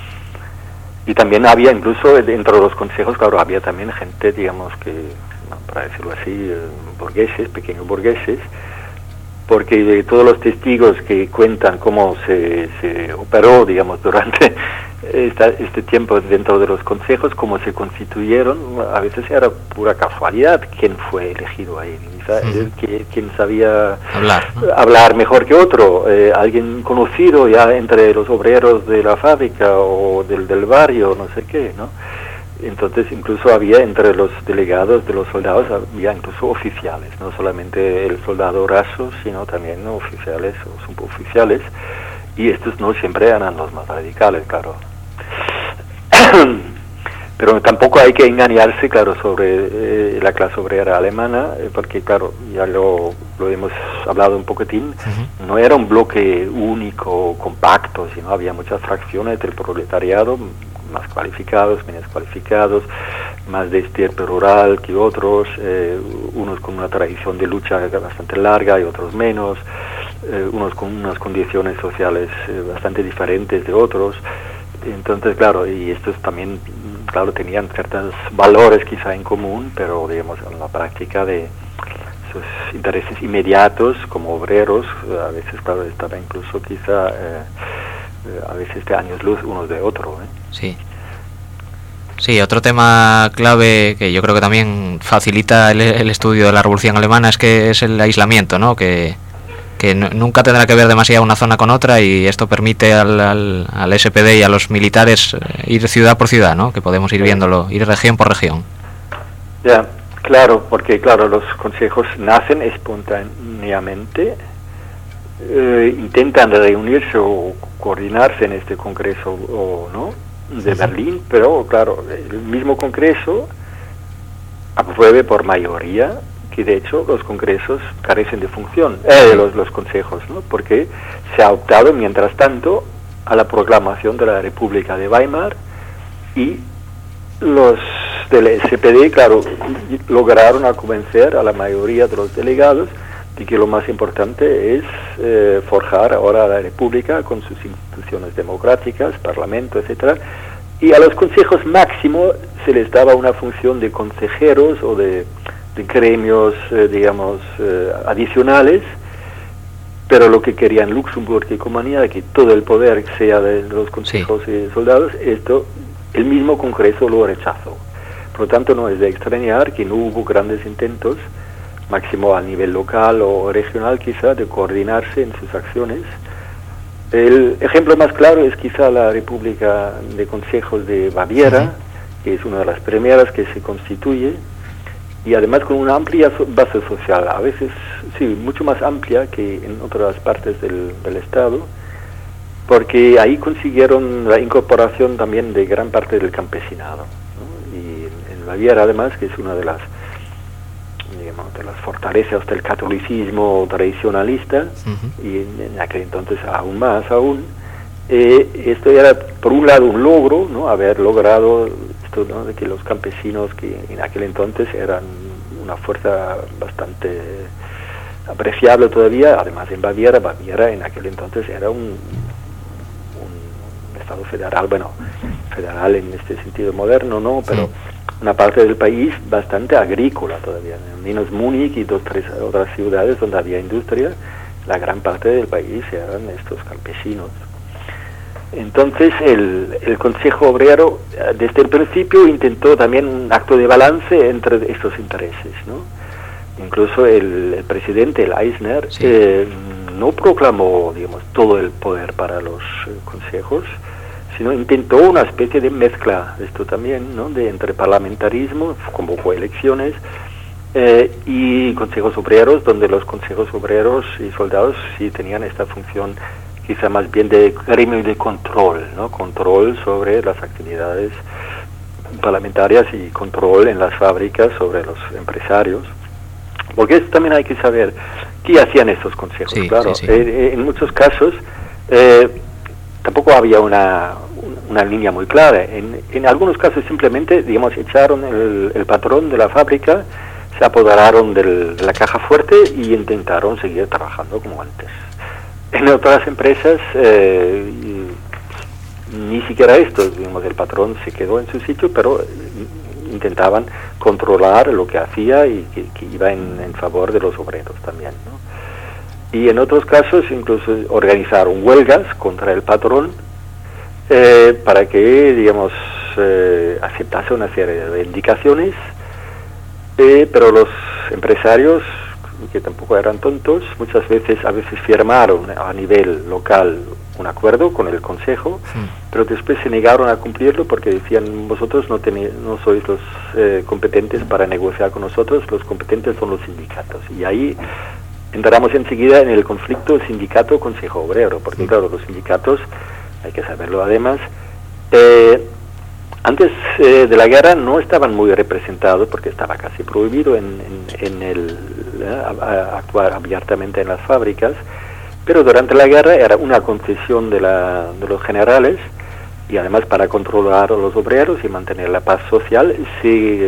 Y también había, incluso dentro de los consejos, claro, había también gente, digamos que, para decirlo así, eh, burgueses, pequeños burgueses, porque de todos los testigos que cuentan cómo se, se operó, digamos, durante esta, este tiempo dentro de los consejos, cómo se constituyeron, a veces era pura casualidad quién fue elegido ahí, ¿sabes? ¿Quién, quién sabía hablar, ¿no? hablar mejor que otro, eh, alguien conocido ya entre los obreros de la fábrica o del, del barrio, no sé qué, ¿no? Entonces incluso había entre los delegados de los soldados, había incluso oficiales, no solamente el soldado raso, sino también, ¿no?, oficiales o suboficiales, y estos no siempre eran los más radicales, claro. Pero tampoco hay que engañarse, claro, sobre eh, la clase obrera alemana, eh, porque, claro, ya lo, lo hemos hablado un poquitín, uh-huh. no era un bloque único, compacto, sino había muchas fracciones del proletariado, más cualificados, menos cualificados, más de estirpe rural que otros, eh, unos con una tradición de lucha bastante larga y otros menos, eh, unos con unas condiciones sociales eh, bastante diferentes de otros. Entonces, claro, y estos también, claro, tenían ciertos valores quizá en común, pero digamos en la práctica de sus intereses inmediatos como obreros, a veces, claro, estaba incluso quizá eh, a veces de años luz unos de otro, ¿eh? Sí. Sí, otro tema clave que yo creo que también facilita el, el estudio de la Revolución Alemana es que es el aislamiento, ¿no? Que, que nunca tendrá que ver demasiado una zona con otra, y esto permite al, al, al S P D y a los militares ir ciudad por ciudad, ¿no? Que podemos ir viéndolo, ir región por región. Ya, claro, porque claro, los consejos nacen espontáneamente, eh, intentan reunirse o coordinarse en este congreso o no de Berlín, pero claro, el mismo congreso apruebe por mayoría que de hecho los congresos carecen de función, eh, los, los consejos, ¿no? Porque se ha optado mientras tanto a la proclamación de la República de Weimar, y los del S P D, claro, lograron a convencer a la mayoría de los delegados de que lo más importante es eh, forjar ahora la República con sus instituciones democráticas, parlamento, etcétera, y a los consejos máximo se les daba una función de consejeros o de, de gremios, eh, digamos, eh, adicionales, pero lo que querían Luxemburg y compañía, que todo el poder sea de los consejos sí. y soldados, esto el mismo Congreso lo rechazó. Por lo tanto, no es de extrañar que no hubo grandes intentos, máximo a nivel local o regional quizá, de coordinarse en sus acciones. El ejemplo más claro es quizá la República de Consejos de Baviera, uh-huh. que es una de las primeras que se constituye, y además con una amplia so- base social, a veces sí, mucho más amplia que en otras partes del, del Estado, porque ahí consiguieron la incorporación también de gran parte del campesinado, ¿no? Y en, en Baviera además, que es una de las digamos, de las fortalezas del catolicismo tradicionalista, uh-huh. y en, en aquel entonces aún más aún, eh, esto era por un lado un logro, ¿no? Haber logrado esto, ¿no? De que los campesinos, que en aquel entonces eran una fuerza bastante apreciable todavía. Además en Baviera, Baviera en aquel entonces era un, un estado federal, bueno, federal en este sentido moderno, ¿no? Pero una parte del país bastante agrícola todavía, menos Múnich y dos, tres otras ciudades donde había industria, la gran parte del país eran estos campesinos. Entonces el, el Consejo Obrero desde el principio intentó también un acto de balance entre estos intereses, ¿no? Incluso el, el presidente, el Eisner, sí. eh, no proclamó, digamos, todo el poder para los eh, consejos, sino intentó una especie de mezcla de esto también, ¿no? De entre parlamentarismo, convocó elecciones, eh, y consejos obreros, donde los consejos obreros y soldados sí tenían esta función quizá más bien de gremio de control, ¿no? Control sobre las actividades parlamentarias y control en las fábricas sobre los empresarios. Porque esto también hay que saber qué hacían estos consejos. Sí, claro, sí, sí. Eh, en muchos casos eh, tampoco había una, una línea muy clara. En, en algunos casos simplemente, digamos, echaron el, el patrón de la fábrica, se apoderaron del, de la caja fuerte y intentaron seguir trabajando como antes. En otras empresas, eh, ni siquiera esto, digamos, el patrón se quedó en su sitio, pero intentaban controlar lo que hacía y que, que iba en, en favor de los obreros también, ¿no? Y en otros casos incluso organizaron huelgas contra el patrón eh, para que, digamos, eh, aceptase una serie de indicaciones, eh, pero los empresarios, que tampoco eran tontos, muchas veces a veces firmaron a nivel local un acuerdo con el consejo, sí. pero después se negaron a cumplirlo porque decían, vosotros no tenéis, no sois los eh, competentes para negociar con nosotros, los competentes son los sindicatos. Y ahí entramos enseguida en el conflicto sindicato-consejo obrero, porque sí. claro, los sindicatos, hay que saberlo además, eh, antes eh, de la guerra no estaban muy representados porque estaba casi prohibido en, en, en el eh, a, a actuar abiertamente en las fábricas, pero durante la guerra era una concesión de, la, de los generales y además para controlar a los obreros y mantener la paz social se eh,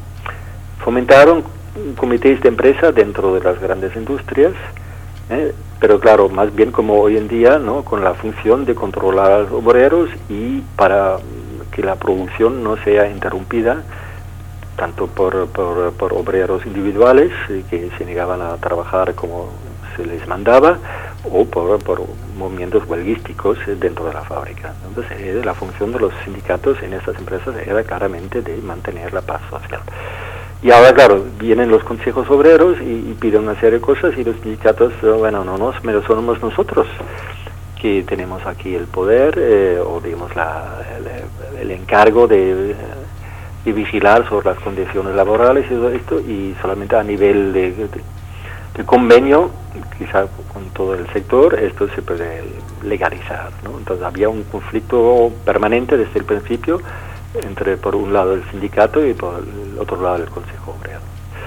fomentaron comités de empresa dentro de las grandes industrias, eh, pero claro, más bien como hoy en día, ¿no? Con la función de controlar a los obreros y para que la producción no sea interrumpida tanto por, por, por obreros individuales eh, que se negaban a trabajar como se les mandaba o por, por movimientos huelguísticos eh, dentro de la fábrica. Entonces eh, la función de los sindicatos en estas empresas era claramente de mantener la paz social. Y ahora, claro, vienen los consejos obreros y, y piden una serie de cosas y los sindicatos, bueno, no nos, pero somos nosotros que tenemos aquí el poder eh, o digamos la, el, el encargo de, de vigilar sobre las condiciones laborales y todo esto, y solamente a nivel de, de, de convenio, quizá con todo el sector, esto se puede legalizar, ¿no? Entonces había un conflicto permanente desde el principio entre por un lado el sindicato y por el otro lado el Consejo Obrero.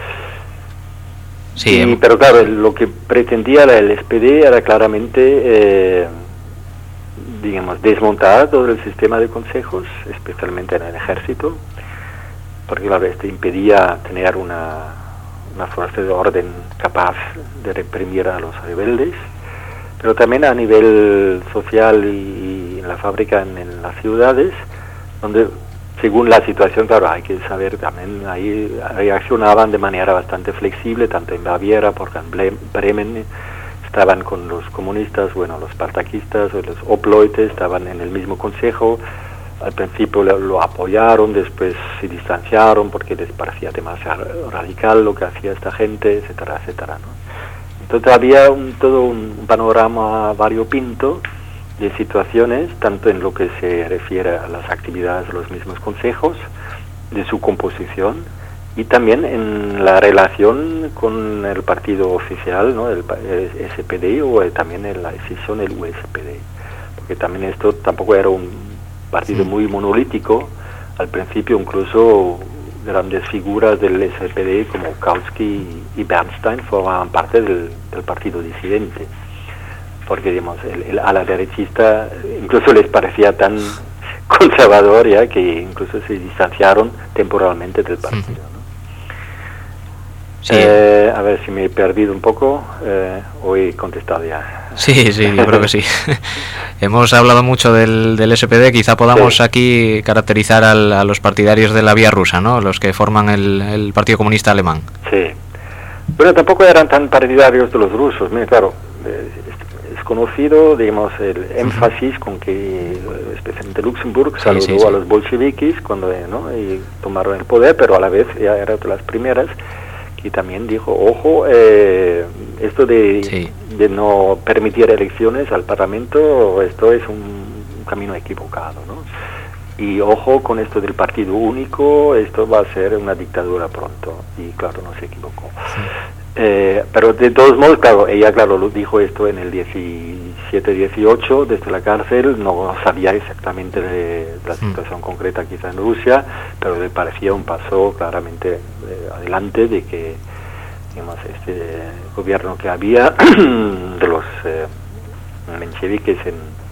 Sí, y, pero claro, lo que pretendía el S P D era claramente, eh, digamos, desmontar todo el sistema de consejos, especialmente en el ejército, porque claro, este impedía tener una, una fuerza de orden capaz de reprimir a los rebeldes, pero también a nivel social y, y en la fábrica, en, en las ciudades, donde según la situación, claro, hay que saber también, ahí reaccionaban de manera bastante flexible, tanto en Baviera, porque en Bremen estaban con los comunistas, bueno, los spartakistas o los Obleute estaban en el mismo consejo. Al principio lo, lo apoyaron, después se distanciaron porque les parecía demasiado radical lo que hacía esta gente, etcétera, etcétera, ¿no? Entonces había un, todo un panorama variopinto de situaciones, tanto en lo que se refiere a las actividades de los mismos consejos, de su composición, y también en la relación con el partido oficial, ¿no? El, el S P D, o el, también en la decisión del U S P D, porque también esto tampoco era un partido muy monolítico. Al principio incluso grandes figuras del S P D como Kautsky y Bernstein formaban parte del, del partido disidente, porque digamos, el, el ala derechista incluso les parecía tan conservador ya, que, que incluso se distanciaron temporalmente del partido, ¿no? Sí. Eh, a ver si me he perdido un poco, eh, hoy he contestado ya. Sí, sí, yo creo que sí. Hemos hablado mucho del, del S P D, quizá podamos sí. aquí caracterizar al, a los partidarios de la vía rusa, ¿no? Los que forman el, el Partido Comunista Alemán. Sí. Bueno, tampoco eran tan partidarios de los rusos. Mira, claro, es, es conocido, digamos, el énfasis con que, especialmente Luxemburgo, sí, saludó sí, sí. a los bolcheviques cuando ¿no? y tomaron el poder, pero a la vez ya era de las primeras. Y también dijo, ojo, eh, esto de, sí. de no permitir elecciones al Parlamento, esto es un, un camino equivocado, ¿no? Y ojo con esto del partido único, esto va a ser una dictadura pronto. Y claro, no se equivocó. Sí. Eh, pero de todos modos, claro, ella claro lo dijo esto en el diecisiete dieciocho desde la cárcel, no sabía exactamente de la situación mm. concreta quizá en Rusia, pero le parecía un paso claramente eh, adelante de que, digamos, este gobierno que había de los eh, mencheviques en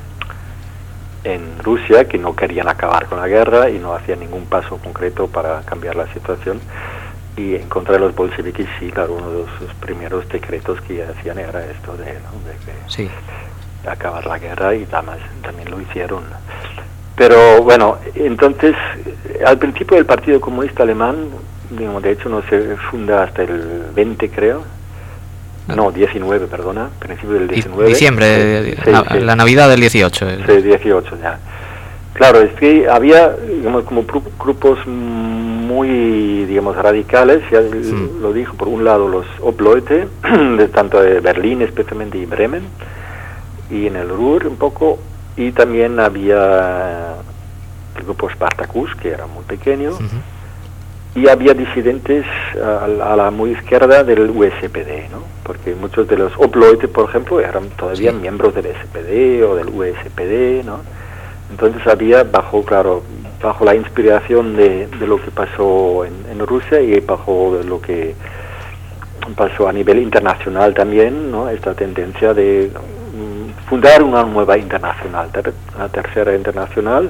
en Rusia, que no querían acabar con la guerra y no hacían ningún paso concreto para cambiar la situación. Y en contra de los bolcheviques, sí, claro, uno de sus primeros decretos que hacían era esto de, ¿no? de que sí. acabar la guerra, y además también lo hicieron. Pero bueno, entonces, al principio del Partido Comunista Alemán, digamos, de hecho no se funda hasta el veinte, creo. No, diecinueve, perdona, principio del diecinueve. Diciembre, sí, la, sí. la Navidad del dieciocho. Sí, dieciocho, ya. Claro, es que había, digamos, como grupos muy, digamos, radicales, ya sí. lo dijo, por un lado los Obleute, de tanto de Berlín especialmente y Bremen, y en el Ruhr un poco, y también había el grupo Spartacus, que era muy pequeño, uh-huh. y había disidentes a, a la muy izquierda del U S P D, ¿no? Porque muchos de los Obleute, por ejemplo, eran todavía sí. miembros del S P D o del U S P D, ¿no? Entonces había, bajo, claro, bajo la inspiración de, de lo que pasó en, en Rusia y bajo lo que pasó a nivel internacional también, ¿no? Esta tendencia de um, fundar una nueva internacional, ter, una tercera internacional,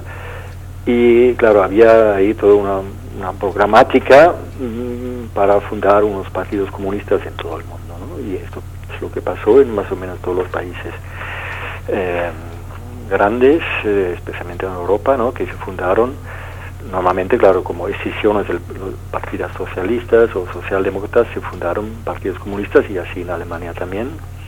y claro, había ahí toda una, una programática um, para fundar unos partidos comunistas en todo el mundo, ¿no? Y esto es lo que pasó en más o menos todos los países eh, grandes, eh, especialmente en Europa, ¿no? Que se fundaron normalmente, claro, como escisiones de los partidos socialistas o socialdemócratas, se fundaron partidos comunistas, y así en Alemania también.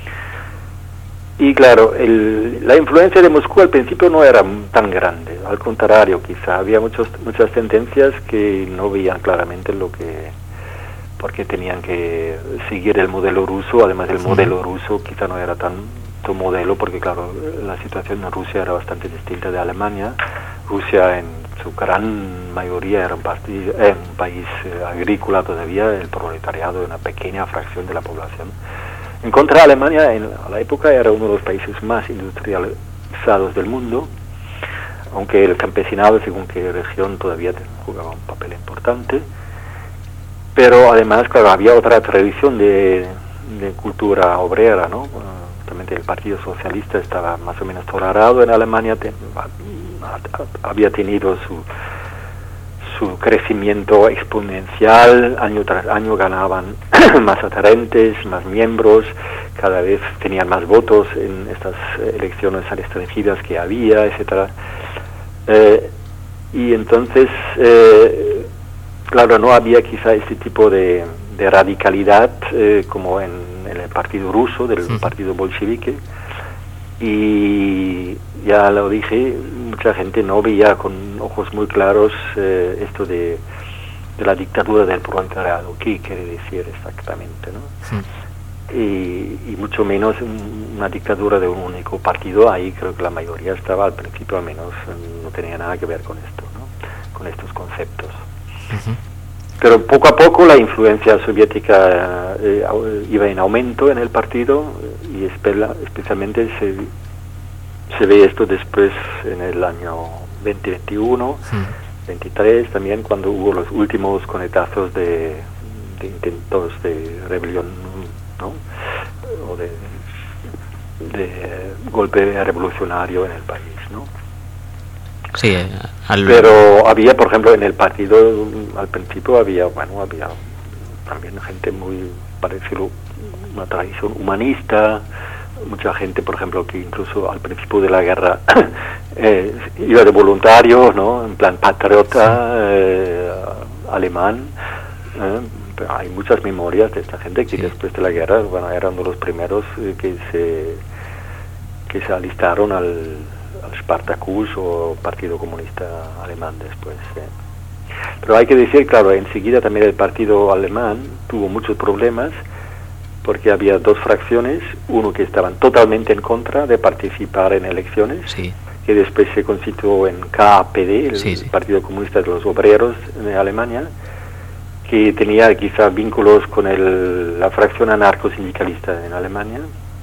Y claro, el, la influencia de Moscú al principio no era tan grande, al contrario, quizá había muchos, muchas tendencias que no veían claramente lo que, porque tenían que seguir el modelo ruso. Además el modelo ruso quizá no era tan modelo, porque claro, la situación en Rusia era bastante distinta de Alemania. Rusia en su gran mayoría era un, partido, eh, un país eh, agrícola todavía, el proletariado era una pequeña fracción de la población. En contra de Alemania, en la época era uno de los países más industrializados del mundo, aunque el campesinado, según qué región, todavía jugaba un papel importante. Pero además, claro, había otra tradición de, de cultura obrera, ¿no? El Partido Socialista estaba más o menos tolerado en Alemania, ten, había tenido su su crecimiento exponencial, año tras año ganaban más adherentes, más miembros, cada vez tenían más votos en estas elecciones restringidas que había, etcétera. Eh, y entonces, eh, claro, no había quizá este tipo de, de radicalidad eh, como en en el partido ruso, del sí. partido bolchevique, y ya lo dije, mucha gente no veía con ojos muy claros eh, esto de, de la dictadura del proletariado, qué quiere decir exactamente, ¿no? Sí. Y, y mucho menos una dictadura de un único partido. Ahí creo que la mayoría estaba, al principio al menos, no tenía nada que ver con esto, ¿no? Con estos conceptos. Uh-huh. Pero poco a poco la influencia soviética eh, iba en aumento en el partido, y espera, especialmente se, se ve esto después en el año veinte veintiuno, sí. veintitrés también, cuando hubo los últimos conetazos de, de intentos de rebelión, ¿no? O de, de golpe revolucionario en el país, ¿no? Sí, al... pero había, por ejemplo, en el partido al principio había, bueno, había también gente muy, para decirlo, una tradición humanista, mucha gente, por ejemplo, que incluso al principio de la guerra eh, iba de voluntario, ¿no? En plan patriota eh, alemán. Eh, pero hay muchas memorias de esta gente que sí. Después de la guerra, bueno, eran de los primeros eh, que se que se alistaron al, al Spartacus o Partido Comunista Alemán después. Eh. Pero hay que decir, claro, enseguida también el partido alemán tuvo muchos problemas, porque había dos fracciones, uno que estaban totalmente en contra de participar en elecciones, sí. que después se constituyó en K P D, el sí, sí. Partido Comunista de los Obreros de Alemania, que tenía quizá vínculos con el, la fracción anarcosindicalista en Alemania,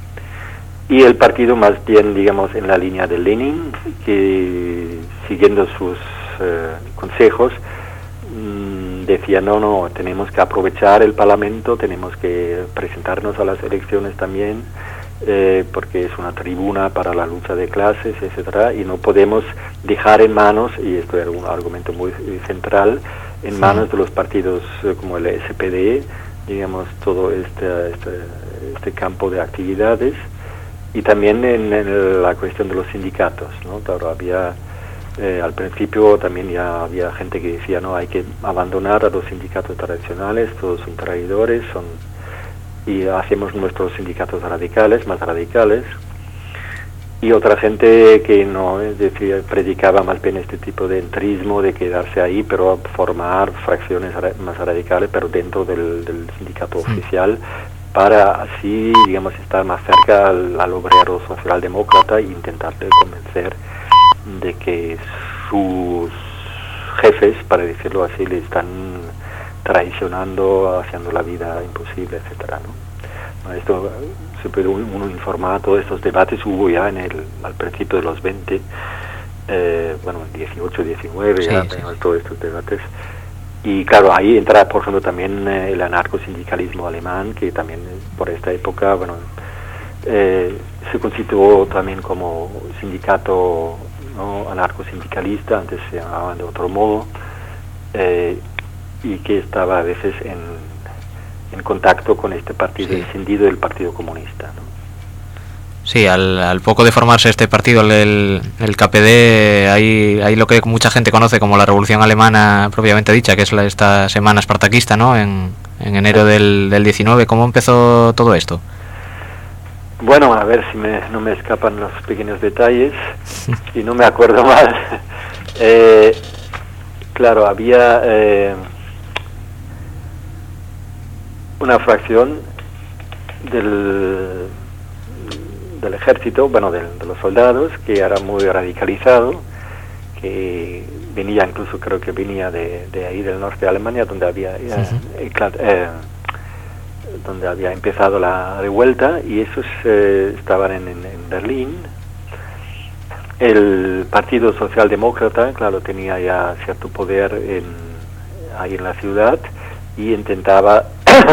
y el partido más bien, digamos, en la línea de Lenin, que siguiendo sus eh, consejos, decía, no, no, tenemos que aprovechar el Parlamento, tenemos que presentarnos a las elecciones también, eh, porque es una tribuna para la lucha de clases, etcétera, y no podemos dejar en manos, y esto era un argumento muy central, en sí. manos de los partidos eh, como el S P D, digamos, todo este, este, este campo de actividades, y también en, en la cuestión de los sindicatos, ¿no? Claro, había... Eh, al principio también ya había gente que decía, no, hay que abandonar a los sindicatos tradicionales, todos son traidores, son y hacemos nuestros sindicatos radicales, más radicales, y otra gente que no, es decir, predicaba más bien este tipo de entrismo, de quedarse ahí, pero formar fracciones más radicales, pero dentro del, del sindicato sí. oficial, para así, digamos, estar más cerca al, al obrero socialdemócrata e intentarle convencer de que sus jefes, para decirlo así, le están traicionando, haciendo la vida imposible, etcétera, ¿no? Esto se puede uno informar, todos estos debates hubo ya en el al principio de los veinte, eh, bueno, dieciocho, diecinueve, sí, ya sí. todos estos debates. Y claro, ahí entra, por ejemplo, también eh, el anarcosindicalismo alemán, que también por esta época, bueno, eh, se constituyó también como sindicato, ¿no?, anarcosindicalista, antes se llamaban de otro modo, eh, y que estaba a veces en, en contacto con este partido sí. escindido del Partido Comunista, ¿no? Sí, al, al poco de formarse este partido, el, el K P D, hay, hay lo que mucha gente conoce como la Revolución Alemana propiamente dicha, que es la, esta semana espartaquista, ¿no?, en, en enero del, del diecinueve. ¿Cómo empezó todo esto? Bueno, a ver si me, no me escapan los pequeños detalles y no me acuerdo mal. Eh, claro, había eh, una fracción del, del ejército, bueno, de, de los soldados, que era muy radicalizado, que venía, incluso creo que venía de, de ahí del norte de Alemania, donde había... Eh, eh, eh, donde había empezado la revuelta, y esos eh, estaban en, en, en Berlín. El Partido Socialdemócrata, claro, tenía ya cierto poder en, ahí en la ciudad, y intentaba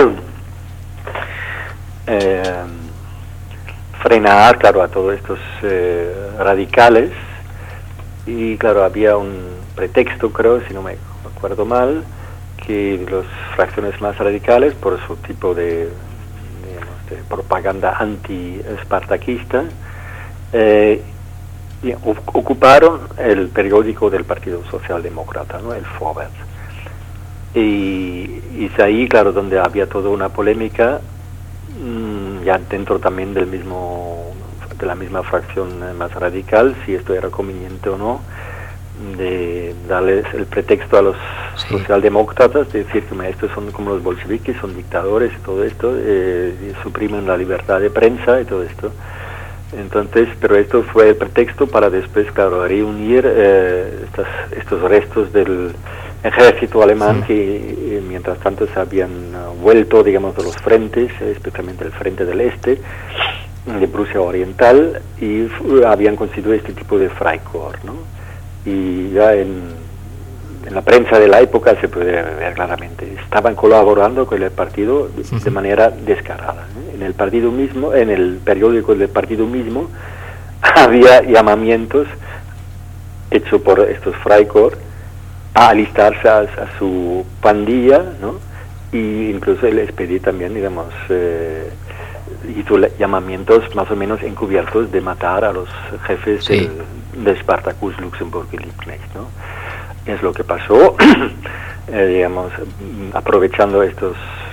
eh, frenar, claro, a todos estos eh, radicales, y claro, había un pretexto, creo, si no me acuerdo mal, que las fracciones más radicales, por su tipo de, digamos, de propaganda anti-espartaquista, eh, ocuparon el periódico del Partido Socialdemócrata, ¿no?, el Vorwärts. Y, y es ahí, claro, donde había toda una polémica, mmm, ya dentro también del mismo, de la misma fracción más radical, si esto era conveniente o no, de darles el pretexto a los sí. socialdemócratas, de decir que estos son como los bolcheviques, son dictadores y todo esto, eh, y suprimen la libertad de prensa y todo esto. Entonces, pero esto fue el pretexto para después, claro, reunir eh, estas, estos restos del ejército alemán sí. que eh, mientras tanto se habían uh, vuelto, digamos, de los frentes, eh, especialmente el frente del este, de Prusia Oriental, y uh, habían constituido este tipo de Freikorps, ¿no? Y ya en, en la prensa de la época se puede ver claramente, estaban colaborando con el partido de, uh-huh. de manera descarada, ¿eh? En el partido mismo, en el periódico del partido mismo, había llamamientos hechos por estos Freikorps a alistarse a, a su pandilla, ¿no?, y incluso el S P D también, digamos, eh, hizo llamamientos más o menos encubiertos de matar a los jefes sí. del, de Spartacus, Luxemburg y Liebknecht, ¿no? Es lo que pasó, eh, digamos, aprovechando estos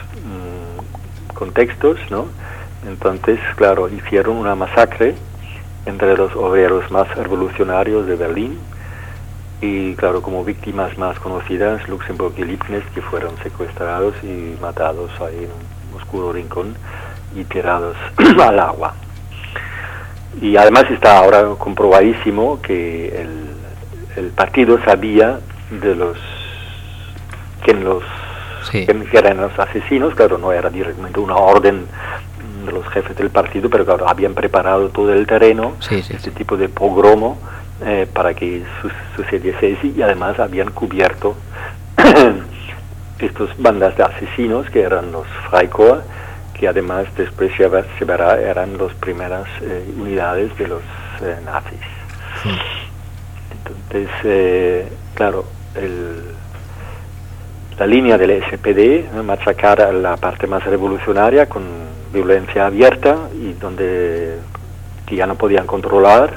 mm, contextos, ¿no? Entonces, claro, hicieron una masacre entre los obreros más revolucionarios de Berlín y, claro, como víctimas más conocidas, Luxemburg y Liebknecht, que fueron secuestrados y matados ahí en un oscuro rincón y tirados al agua. Y además está ahora comprobadísimo que el, el partido sabía de los quién los sí. quién eran los asesinos. Claro, no era directamente una orden de los jefes del partido, pero claro, habían preparado todo el terreno, sí, sí, este sí. tipo de pogromo eh, para que su sucediese así, y además habían cubierto estas bandas de asesinos que eran los Freikorps, que además después se verá eran las primeras eh, unidades de los eh, nazis. Sí. Entonces, eh, claro, el, la línea del S P D, ¿no? Machacar a la parte más revolucionaria con violencia abierta y donde que ya no podían controlar,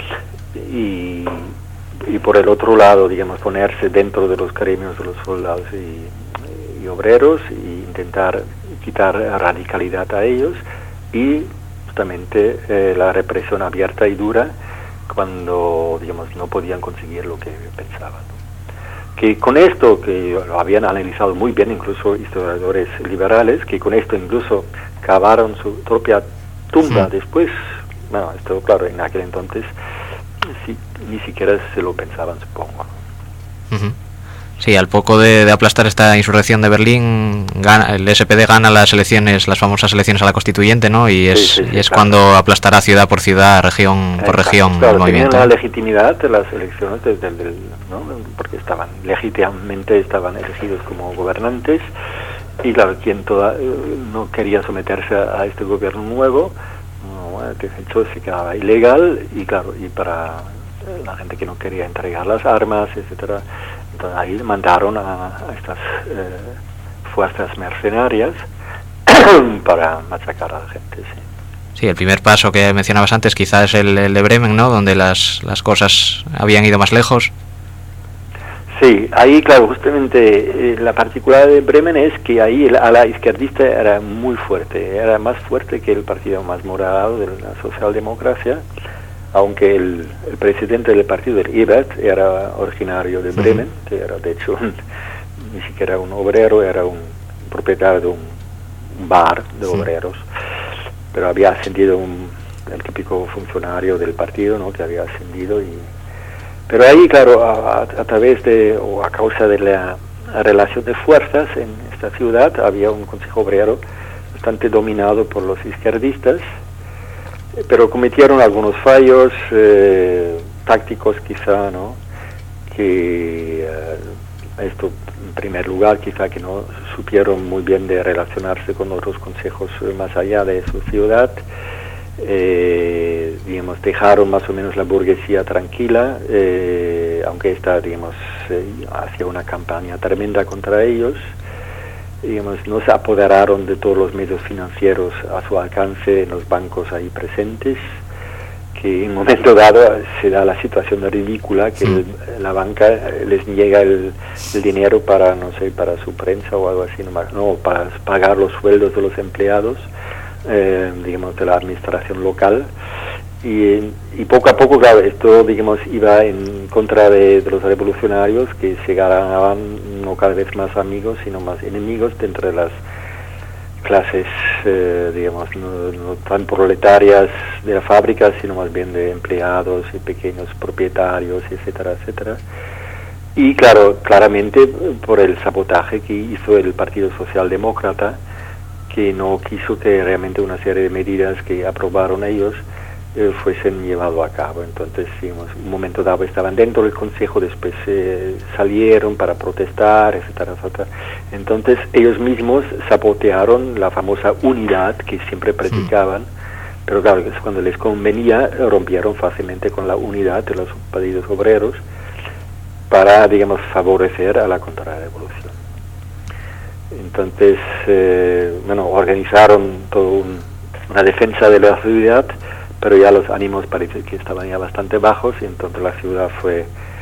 y, y por el otro lado, digamos, ponerse dentro de los gremios de los soldados y, y obreros e intentar quitar radicalidad a ellos, y justamente eh, la represión abierta y dura cuando, digamos, no podían conseguir lo que pensaban, ¿no? Que con esto, que lo habían analizado muy bien incluso historiadores liberales, que con esto incluso cavaron su propia tumba sí. después, bueno, esto claro, en aquel entonces sí, ni siquiera se lo pensaban, supongo. Uh-huh. Sí, al poco de, de aplastar esta insurrección de Berlín, gana, el S P D gana las elecciones, las famosas elecciones a la Constituyente, ¿no? Y es, sí, sí, sí, y es claro. cuando aplastará ciudad por ciudad, región por Exacto. región, claro, el movimiento. Tenían la legitimidad de las elecciones, desde el, ¿no? Porque estaban legítimamente estaban elegidos como gobernantes, y claro, quien toda, no quería someterse a, a este gobierno nuevo, no, de hecho se quedaba ilegal, y claro, y para la gente que no quería entregar las armas, etcétera. Entonces ahí mandaron a, a estas eh, fuerzas mercenarias para machacar a la gente, sí. Sí, el primer paso que mencionabas antes quizás es el, el de Bremen, ¿no? Donde las, las cosas habían ido más lejos. Sí, ahí claro, justamente eh, la particularidad de Bremen es que ahí el ala izquierdista era muy fuerte, era más fuerte que el partido más moderado de la socialdemocracia, aunque el, el presidente del partido, el Ebert, era originario de Bremen, uh-huh. que era de hecho un, ni siquiera un obrero, era un propietario de un, un bar de uh-huh. obreros, pero había ascendido un, el típico funcionario del partido, ¿no? Que había ascendido, y pero ahí claro, a, a través de, o a causa de la, la relación de fuerzas en esta ciudad, había un consejo obrero bastante dominado por los izquierdistas, pero cometieron algunos fallos eh, tácticos quizá, ¿no? Que eh, esto en primer lugar quizá que no supieron muy bien de relacionarse con otros consejos eh, más allá de su ciudad, eh, digamos, dejaron más o menos la burguesía tranquila, eh, aunque esta, digamos, eh, hacía una campaña tremenda contra ellos. Digamos, no se apoderaron de todos los medios financieros a su alcance en los bancos ahí presentes, que en un momento dado se da la situación ridícula que sí. el, la banca les niega el, el dinero para, no sé, para su prensa o algo así, nomás, no, para pagar los sueldos de los empleados, eh, digamos, de la administración local. Y, y poco a poco, claro, esto, digamos, iba en contra de, de los revolucionarios, que se ganaban no cada vez más amigos, sino más enemigos dentro de las clases, eh, digamos, no, no tan proletarias de la fábrica, sino más bien de empleados y pequeños propietarios, etcétera, etcétera. Y claro, claramente por el sabotaje que hizo el Partido Socialdemócrata, que no quiso que realmente una serie de medidas que aprobaron ellos eh, fuesen llevado a cabo. Entonces, digamos, un momento dado estaban dentro del Consejo, después eh, salieron para protestar, etcétera, etcétera. Entonces, ellos mismos sabotearon la famosa unidad que siempre predicaban, sí. Pero claro, cuando les convenía, rompieron fácilmente con la unidad de los partidos obreros para, digamos, favorecer a la contrarrevolución. entonces, eh, bueno, organizaron todo un, una defensa de la ciudad, pero ya los ánimos parece que estaban ya bastante bajos, y entonces la ciudad fue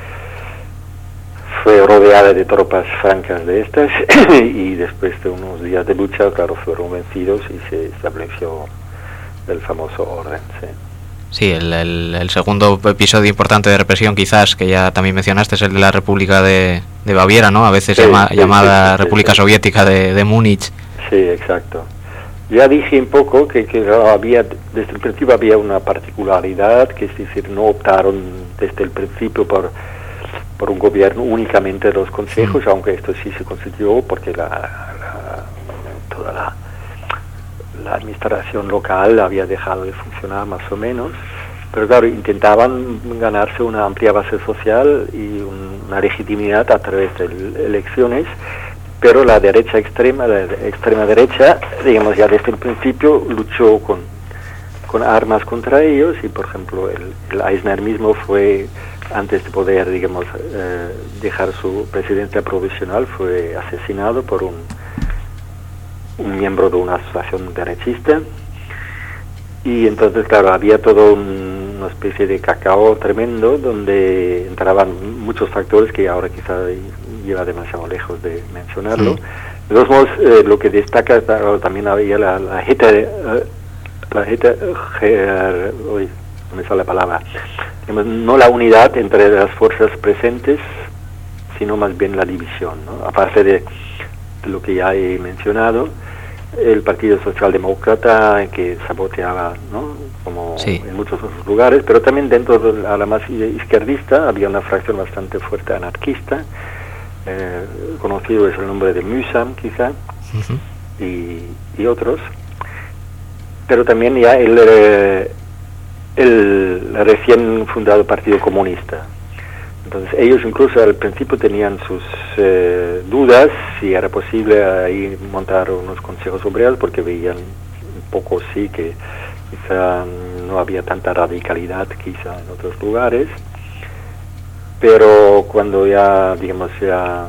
fue rodeada de tropas francas de estas, y después de unos días de lucha, claro, fueron vencidos y se estableció el famoso orden, sí. Sí, el, el, el segundo episodio importante de represión, quizás, que ya también mencionaste, es el de la República de, de Baviera, ¿no? A veces sí, llama, sí, llamada sí, sí, República sí, Soviética de, de Múnich. Sí, exacto. Ya dije un poco que, que había, desde el principio había una particularidad, que es decir, no optaron desde el principio por, por un gobierno únicamente de los consejos, sí. Aunque esto sí se constituyó porque la, la, toda la... la administración local había dejado de funcionar más o menos, pero claro, intentaban ganarse una amplia base social y un, una legitimidad a través de elecciones, pero la derecha extrema, la extrema derecha, digamos, ya desde el principio luchó con, con armas contra ellos, y por ejemplo el, el Eisner mismo fue, antes de poder, digamos, eh, dejar su presidencia provisional, fue asesinado por un un miembro de una asociación derechista, y entonces claro, había todo un, una especie de cacao tremendo donde entraban muchos factores que ahora quizá lleva demasiado lejos de mencionarlo. Sí. De todos modos, eh, lo que destaca también había la, la jeta, eh, la jeta, eh, uy, no me sale la palabra, digamos, no la unidad entre las fuerzas presentes, sino más bien la división, ¿no? Aparte de lo que ya he mencionado, el Partido Socialdemócrata, que saboteaba, ¿no? Como sí. En muchos otros lugares, pero también dentro de la, la más izquierdista había una fracción bastante fuerte anarquista, eh, conocido es el nombre de Mühsam quizá, uh-huh. y, y otros, pero también ya el, eh, el recién fundado Partido Comunista. Entonces ellos incluso al principio tenían sus eh, dudas si era posible ahí montar unos consejos obreros, porque veían un poco sí que quizá no había tanta radicalidad quizá en otros lugares, pero cuando ya, digamos, ya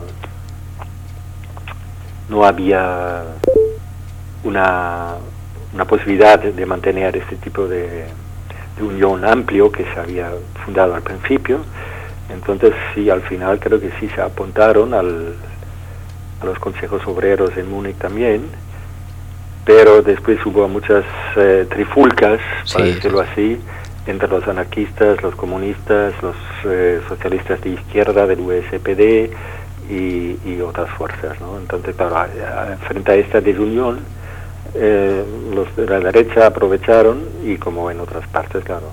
no había una, una posibilidad de, de mantener este tipo de, de unión amplio que se había fundado al principio, entonces sí, al final creo que sí se apuntaron al, a los consejos obreros en Múnich también, pero después hubo muchas eh, trifulcas, sí, para decirlo así, entre los anarquistas, los comunistas, los eh, socialistas de izquierda del U S P D y, y otras fuerzas, ¿no? Entonces, claro, frente a esta desunión, eh, los de la derecha aprovecharon, y como en otras partes, claro,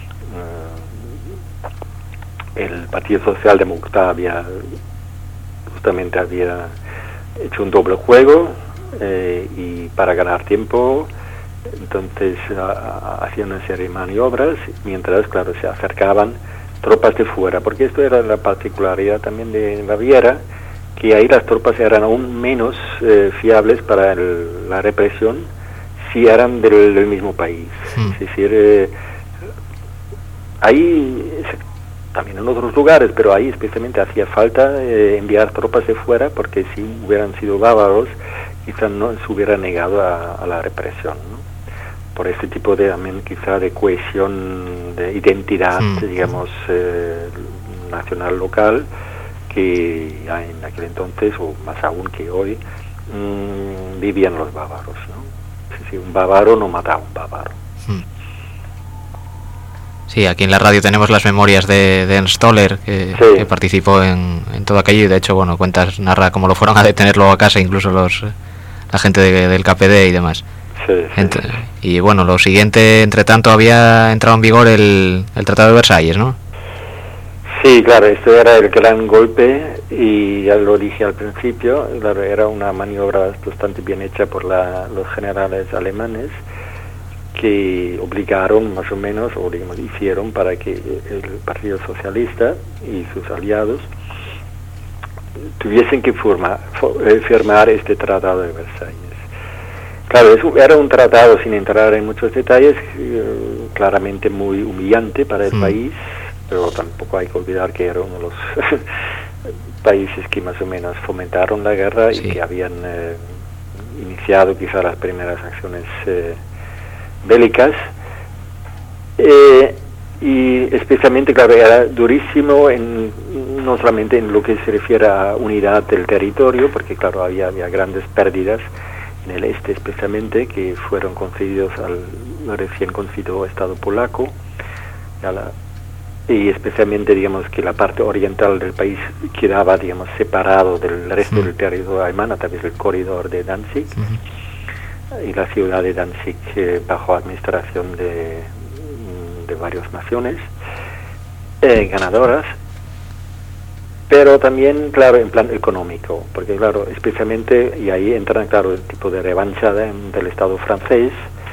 el Partido Socialdemócrata había justamente había hecho un doble juego, eh, y para ganar tiempo, entonces hacían una serie de maniobras, mientras, claro, se acercaban tropas de fuera, porque esto era la particularidad también de Baviera, que ahí las tropas eran aún menos eh, fiables para el, la represión si eran del, del mismo país. Mm. Es decir, eh, ahí... también en otros lugares, pero ahí especialmente hacía falta eh, enviar tropas de fuera, porque si hubieran sido bávaros, quizás no se hubiera negado a, a la represión, ¿no? Por este tipo de, también quizá de cohesión, de identidad, mm. digamos, eh, nacional local, que en aquel entonces, o más aún que hoy, mmm, vivían los bávaros, ¿no? Es decir, un bávaro no mata a un bávaro. Mm. Sí, aquí en la radio tenemos las memorias de, de Ernst Toller, que, sí. que participó en, en todo aquello, y de hecho, bueno, cuentas, narra cómo lo fueron a detener luego a casa, incluso los la gente de, del K P D y demás. Sí, sí. Entre, y bueno, lo siguiente, entre tanto, había entrado en vigor el, el Tratado de Versalles, ¿no? Sí, claro, esto era el gran golpe, y ya lo dije al principio, claro, era una maniobra bastante bien hecha por la, los generales alemanes, que obligaron más o menos, o digamos, hicieron para que el Partido Socialista y sus aliados tuviesen que firmar, firmar este Tratado de Versalles. Claro, eso era un tratado, sin entrar en muchos detalles, eh, claramente muy humillante para el mm. país, pero tampoco hay que olvidar que era uno de los países que más o menos fomentaron la guerra, sí. y que habían... Eh, iniciado quizá las primeras acciones eh, bélicas. Eh, y especialmente, claro, era durísimo en, no solamente en lo que se refiere a unidad del territorio, porque claro, había, había grandes pérdidas en el este especialmente, que fueron concedidos al recién constituido Estado polaco, a la, y especialmente, digamos, que la parte oriental del país quedaba, digamos, separado del resto sí. del territorio alemán a través del corredor de Danzig, uh-huh. y la ciudad de Danzig eh, bajo administración de, de varias naciones eh, ganadoras, pero también, claro, en plan económico, porque, claro, especialmente, y ahí entra, claro, el tipo de revancha de, del Estado francés,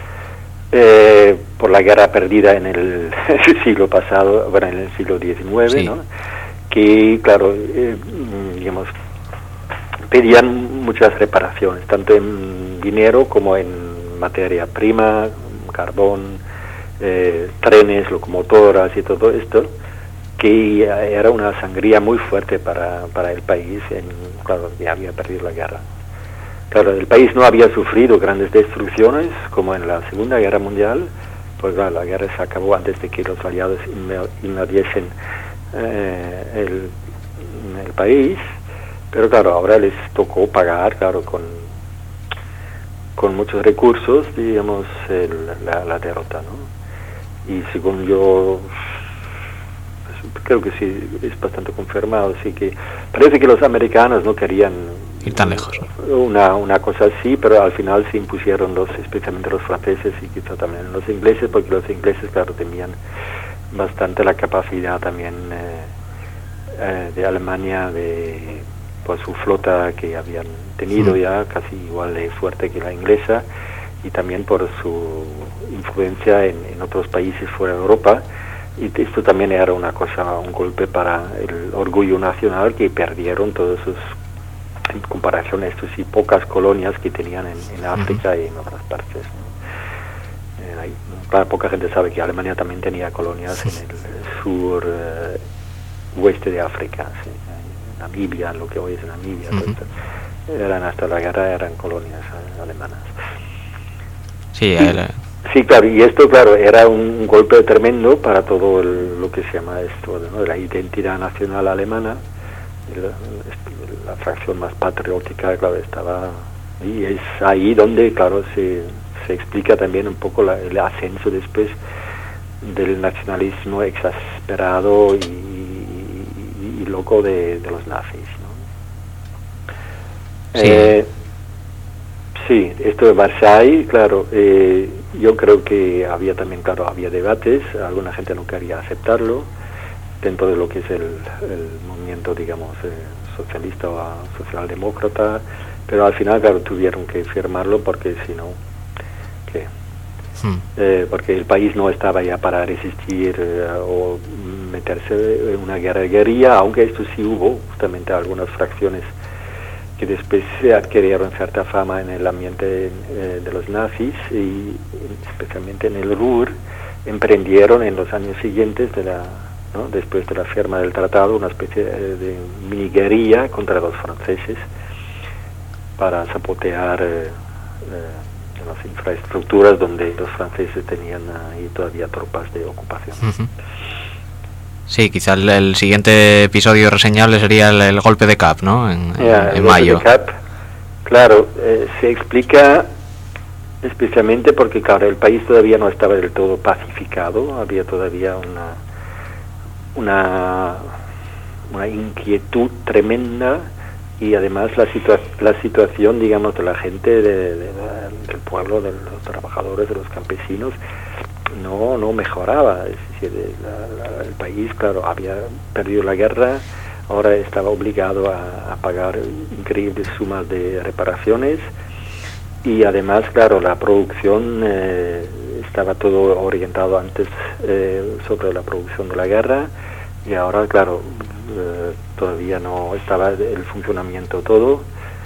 Eh, por la guerra perdida en el siglo pasado, bueno, en el siglo diecinueve, sí. ¿no? Que, claro, eh, digamos, pedían muchas reparaciones, tanto en dinero como en materia prima, carbón, eh, trenes, locomotoras y todo esto, que era una sangría muy fuerte para, para el país, en, claro, ya había perdido la guerra. Claro, el país no había sufrido grandes destrucciones como en la Segunda Guerra Mundial, pues claro, la guerra se acabó antes de que los aliados invadiesen eh, el, el país, pero claro, ahora les tocó pagar, claro, con, con muchos recursos, digamos, el, la, la derrota, ¿no? Y según yo, pues, creo que sí, es bastante confirmado, así que parece que los americanos no querían ir tan lejos. Una, una cosa así, pero al final se impusieron los, especialmente los franceses y quizá también los ingleses, porque los ingleses, claro, tenían bastante la capacidad también eh, eh, de Alemania, de por su flota que habían tenido sí. ya casi igual de fuerte que la inglesa, y también por su influencia en, en otros países fuera de Europa. Y esto también era una cosa, un golpe para el orgullo nacional, que perdieron todos sus, en comparación a estos y pocas colonias que tenían en, en África uh-huh. y en otras partes, ¿no? Eh, hay, claro, poca gente sabe que Alemania también tenía colonias en el sur eh, oeste de África, ¿sí? En Namibia, lo que hoy es Namibia, uh-huh. eran hasta la guerra eran colonias eh, alemanas. Sí, y, el... sí, claro, y esto, claro, era un, un golpe tremendo para todo el, lo que se llama esto, ¿no? La identidad nacional alemana. La, la fracción más patriótica, claro, estaba, y es ahí donde, claro, se, se explica también un poco la, el ascenso después del nacionalismo exasperado y, y, y loco de, de los nazis, ¿no? Sí. Eh, sí, esto de Versailles, claro, eh, yo creo que había también, claro, había debates, alguna gente no quería aceptarlo dentro de lo que es el, el movimiento, digamos, eh, socialista o socialdemócrata, pero al final, claro, tuvieron que firmarlo porque si no, ¿qué? Hmm. Eh, porque el país no estaba ya para resistir eh, o meterse en una guerra de guerrilla, aunque esto sí hubo, justamente algunas fracciones que después se adquirieron cierta fama en el ambiente eh, de los nazis, y especialmente en el Ruhr, emprendieron en los años siguientes de la ¿no? después de la firma del tratado, una especie de mini guerrilla contra los franceses para sabotear eh, eh, las infraestructuras donde los franceses tenían ahí todavía tropas de ocupación. Uh-huh. Sí, quizá el, el siguiente episodio reseñable sería el, el golpe de Kapp, ¿no? En, yeah, en el mayo. Golpe de Kapp, claro, eh, se explica especialmente porque, claro, el país todavía no estaba del todo pacificado, había todavía una una una inquietud tremenda, y además la situa la situación, digamos, de la gente de, de, de, del pueblo, de los trabajadores, de los campesinos, no no mejoraba. Es decir, la, la, el país, claro, había perdido la guerra, ahora estaba obligado a, a pagar increíbles sumas de reparaciones, y además, claro, la producción eh, estaba todo orientado antes eh, sobre la producción de la guerra, y ahora, claro, eh, todavía no estaba el funcionamiento todo,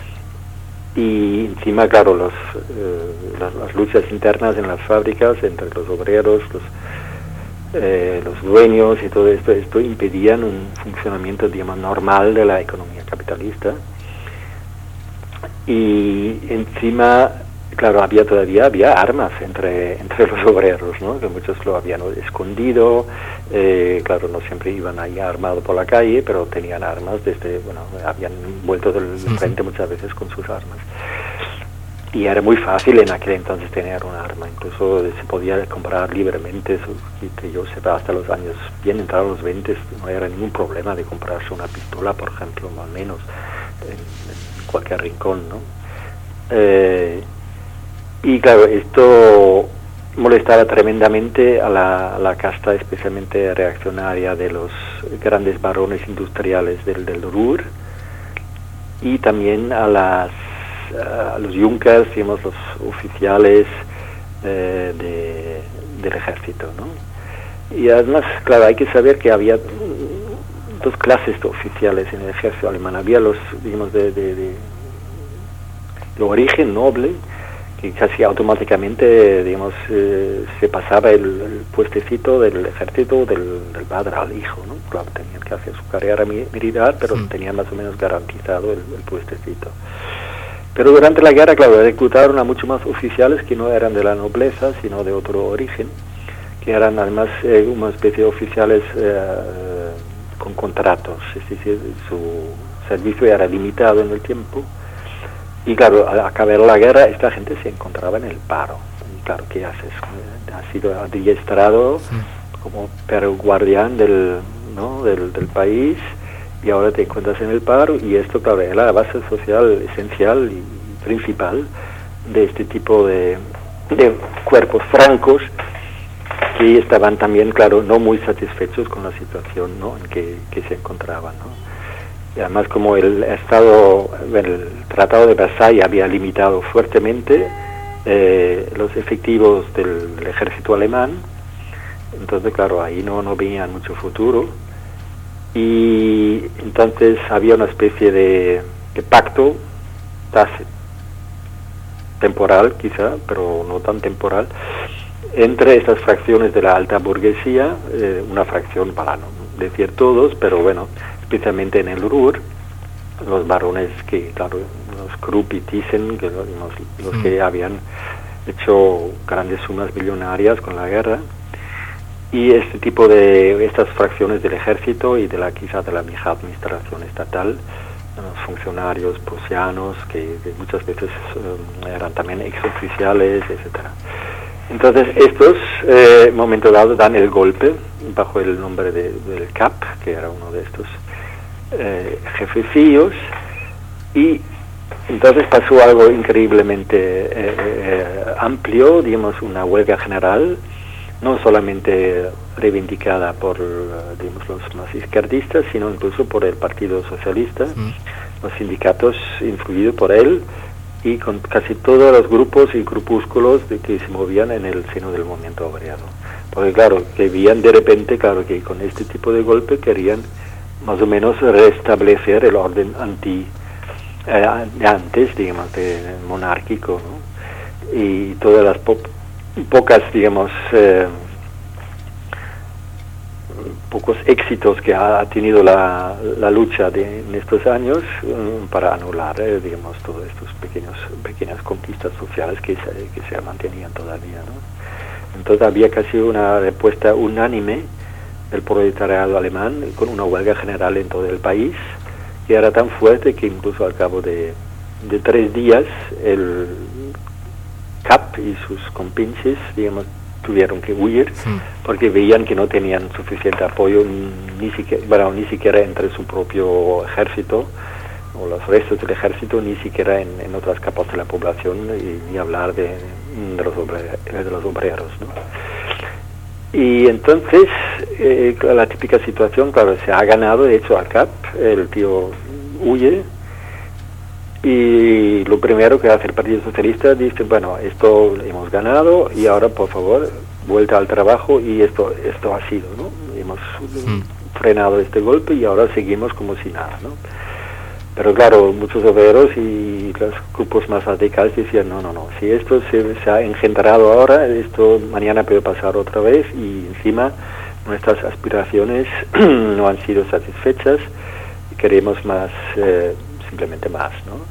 y encima, claro, los, eh, las, las luchas internas en las fábricas entre los obreros, los, eh, los dueños y todo esto, esto impedían un funcionamiento, digamos, normal de la economía capitalista. y encima, claro, había todavía había armas entre entre los obreros, ¿no? Que muchos lo habían escondido, eh, claro, no siempre iban ahí armados por la calle, pero tenían armas desde, bueno, habían vuelto del frente muchas veces con sus armas. Y era muy fácil en aquel entonces tener un arma, incluso se podía comprar libremente, eso, y que yo sepa, hasta los años bien entrados los veinte no era ningún problema de comprarse una pistola, por ejemplo, al menos en, en cualquier rincón, ¿no? Eh, y claro, esto molestaba tremendamente a la, a la casta especialmente reaccionaria de los grandes varones industriales del, del Ruhr, y también a las a los Junkers, digamos, los oficiales eh, de, del ejército, ¿no? Y además, claro, hay que saber que había dos clases de oficiales en el ejército alemán. Había los, digamos, de, de, de, de origen noble, que casi automáticamente, digamos, eh, se pasaba el, el puestecito del ejército del, del padre al hijo, ¿no? Claro, tenían que hacer su carrera militar, pero mm. tenían más o menos garantizado el, el puestecito. Pero durante la guerra, claro, reclutaron a muchos más oficiales que no eran de la nobleza, sino de otro origen, que eran además eh, una especie de oficiales eh, con contratos, es decir, su servicio era limitado en el tiempo. Y claro, al acabar la guerra, esta gente se encontraba en el paro. Y claro, ¿qué haces? Has sido adiestrado sí. como perro guardián del, ¿no? del, del país, y ahora te encuentras en el paro, y esto, claro, es la base social esencial y principal de este tipo de, de cuerpos francos que estaban también, claro, no muy satisfechos con la situación, ¿no? en que, que se encontraban, ¿no? Y además, como el Estado, el Tratado de Versalles había limitado fuertemente eh, los efectivos del, del ejército alemán, entonces, claro, ahí no, no veían mucho futuro. Y entonces había una especie de, de pacto tácito, temporal quizá, pero no tan temporal, entre estas fracciones de la alta burguesía, eh, una fracción, para no decir todos, pero bueno, especialmente en el Ruhr, los varones que, claro, los Krupp y Thyssen, que los, los que habían hecho grandes sumas millonarias con la guerra, y este tipo de, estas fracciones del ejército y de la quizá de la vieja administración estatal, los funcionarios prusianos que, que muchas veces um, eran también exoficiales, etcétera. Entonces estos, en eh, momento dado, dan el golpe bajo el nombre de, del K A P, que era uno de estos eh, jefecillos, y entonces pasó algo increíblemente eh, eh, amplio, digamos, una huelga general, no solamente reivindicada por, digamos, los más izquierdistas, sino incluso por el Partido Socialista, mm. los sindicatos influidos por él, y con casi todos los grupos y grupúsculos de que se movían en el seno del movimiento obrero. Porque claro, que veían de repente, claro, que con este tipo de golpe querían más o menos restablecer el orden anti, eh, de antes, digamos, de, monárquico, ¿no? Y todas las po pocas, digamos, eh, pocos éxitos que ha tenido la, la lucha de, en estos años um, para anular, eh, digamos, todos estos pequeños pequeñas conquistas sociales que se, que se mantenían todavía, ¿no? Entonces había casi una respuesta unánime del proletariado alemán con una huelga general en todo el país, que era tan fuerte que incluso al cabo de, de tres días el K A P y sus compinches, digamos, tuvieron que huir, sí. porque veían que no tenían suficiente apoyo ni siquiera, bueno, ni siquiera entre su propio ejército o los restos del ejército, ni siquiera en, en otras capas de la población, y ni hablar de, de, los, obreros, de los obreros, ¿no? Y entonces eh, la típica situación, claro, se ha ganado, de hecho, a K A P, el tío huye, y lo primero que hace el Partido Socialista dice, bueno, esto hemos ganado y ahora, por favor, vuelta al trabajo, y esto esto ha sido, ¿no? Hemos mm. frenado este golpe y ahora seguimos como si nada, ¿no? Pero claro, muchos obreros y los grupos más radicales decían, no, no, no, si esto se, se ha engendrado ahora, esto mañana puede pasar otra vez, y encima nuestras aspiraciones no han sido satisfechas, y queremos más, eh, simplemente más, ¿no?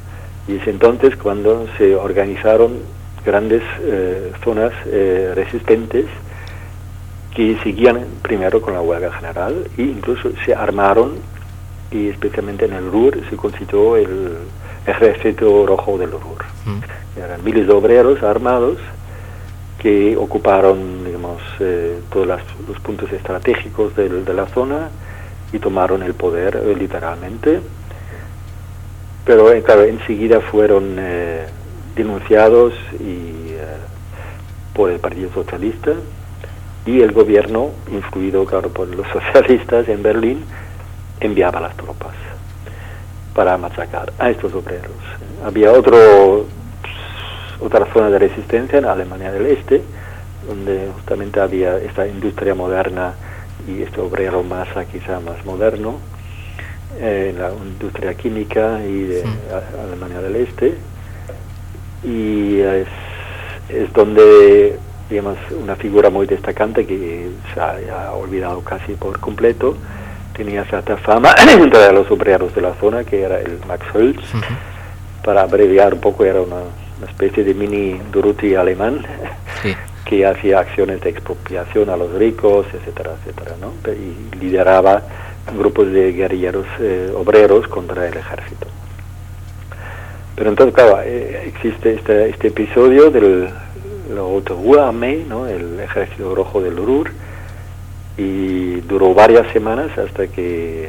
Y es entonces cuando se organizaron grandes eh, zonas eh, resistentes que seguían primero con la huelga general e incluso se armaron, y especialmente en el Ruhr se constituyó el Ejército Rojo del Ruhr. Mm. Eran miles de obreros armados que ocuparon, digamos, eh, todos las, los puntos estratégicos del, de la zona y tomaron el poder eh, literalmente. Pero eh, claro, enseguida fueron eh, denunciados y, eh, por el Partido Socialista, y el gobierno, influido claro por los socialistas en Berlín, enviaba las tropas para machacar a estos obreros. Había otro, otra zona de resistencia en Alemania del Este, donde justamente había esta industria moderna y este obrero masa quizá más moderno, eh, en la industria química y de sí. Alemania del Este, y es, es donde, digamos, una figura muy destacante que se ha, ha olvidado casi por completo, tenía cierta fama entre los obreros de la zona, que era el Max Hölz. Uh-huh. Para abreviar un poco, era una, una especie de mini Durruti alemán, sí. que hacía acciones de expropiación a los ricos, etcétera, etcétera, ¿no? Y lideraba grupos de guerrilleros eh, obreros contra el ejército. Pero entonces, claro, eh, existe este, este episodio del Rote Ruhr-Armee, ¿no? El Ejército Rojo del Ruhr, y duró varias semanas hasta que,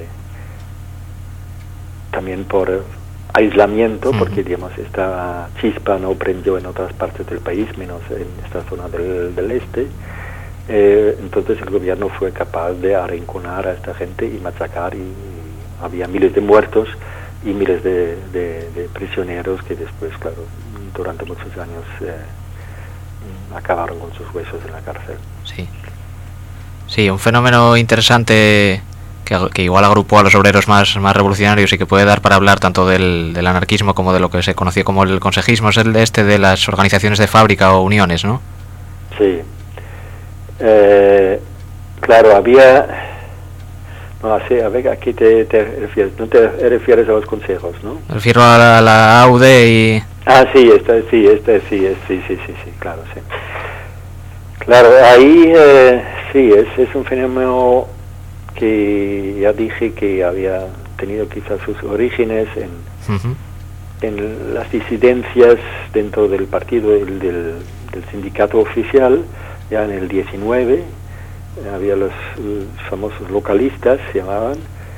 también por aislamiento, uh-huh. porque digamos esta chispa no prendió en otras partes del país, menos en esta zona del, del este, eh, entonces el gobierno fue capaz de arrinconar a esta gente y machacar, y, y había miles de muertos y miles de, de, de prisioneros que después, claro, durante muchos años eh, acabaron con sus huesos en la cárcel. Sí. Sí, un fenómeno interesante que, que igual agrupó a los obreros más, más revolucionarios y que puede dar para hablar tanto del, del anarquismo como de lo que se conoció como el consejismo, es el de este de las organizaciones de fábrica o uniones, ¿no? Sí. Eh, claro, había... No sé, a ver, ¿a qué te, te refieres? No te refieres a los consejos, ¿no? Me refiero a la, la A U D y... Ah, sí, esta, sí, este, sí, es, sí, sí, sí, sí, claro, sí. Claro, ahí eh, sí, es, es un fenómeno que ya dije que había tenido quizás sus orígenes en, uh-huh. en las disidencias dentro del partido del, del, del sindicato oficial, ya en el diecinueve, había los, los famosos localistas, se llamaban,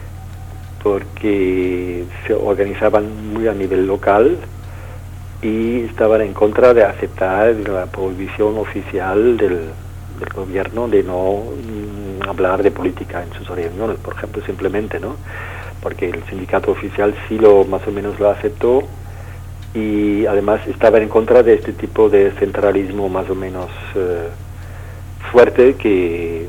porque se organizaban muy a nivel local y estaban en contra de aceptar la prohibición oficial del, del gobierno de no mm, hablar de política en sus reuniones, por ejemplo, simplemente, ¿no? Porque el sindicato oficial sí lo más o menos lo aceptó, y además estaban en contra de este tipo de centralismo más o menos eh, fuerte que,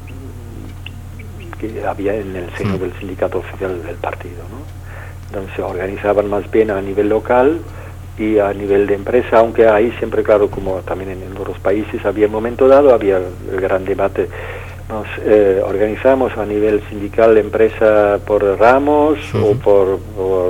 que había en el seno del sindicato oficial del partido, ¿no? Entonces se organizaban más bien a nivel local y a nivel de empresa, aunque ahí siempre, claro, como también en, en otros países había un momento dado, había el gran debate. Nos eh, organizamos a nivel sindical, empresa por ramos, uh-huh. o por, por,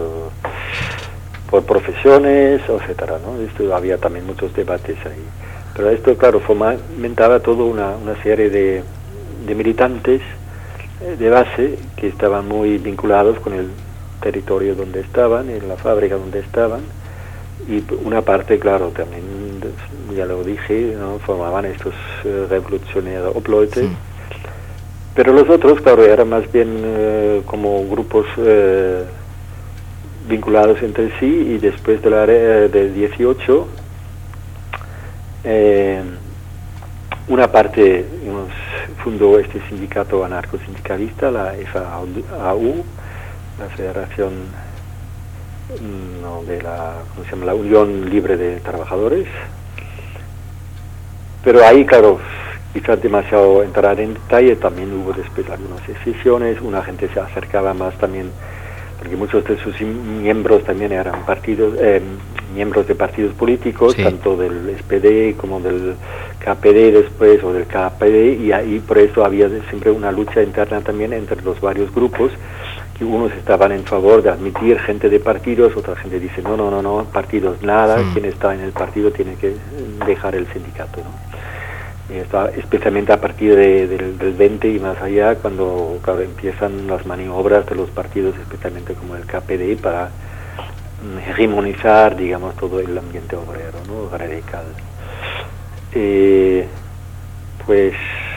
por profesiones, etcétera, ¿no? Esto había también muchos debates ahí. Pero esto, claro, fomentaba toda una, una serie de, de militantes eh, de base que estaban muy vinculados con el territorio donde estaban, en la fábrica donde estaban, y una parte, claro, también, ya lo dije, ¿no? Formaban estos uh, revolucionarios Obleute, sí. Pero los otros, claro, eran más bien uh, como grupos uh, vinculados entre sí, y después de la uh, del dieciocho, eh, una parte, digamos, fundó este sindicato anarcosindicalista, la F A U, la Federación no, de la, ¿cómo se llama? La Unión Libre de Trabajadores. Pero ahí, claro, quizás demasiado entrar en detalle, también hubo después algunas excepciones, una gente se acercaba más también, porque muchos de sus miembros también eran partidos, eh, miembros de partidos políticos, sí. Tanto del S P D como del K P D después, o del K P D, y ahí por eso había siempre una lucha interna también entre los varios grupos, que unos estaban en favor de admitir gente de partidos, otra gente dice no, no, no, no, partidos nada, mm. quien está en el partido tiene que dejar el sindicato, ¿no? Y está, especialmente a partir de, de, del veinte y más allá, cuando claro, empiezan las maniobras de los partidos, especialmente como el K P D, para mm, hegemonizar, digamos, todo el ambiente obrero, ¿no? Radical. Eh, pues...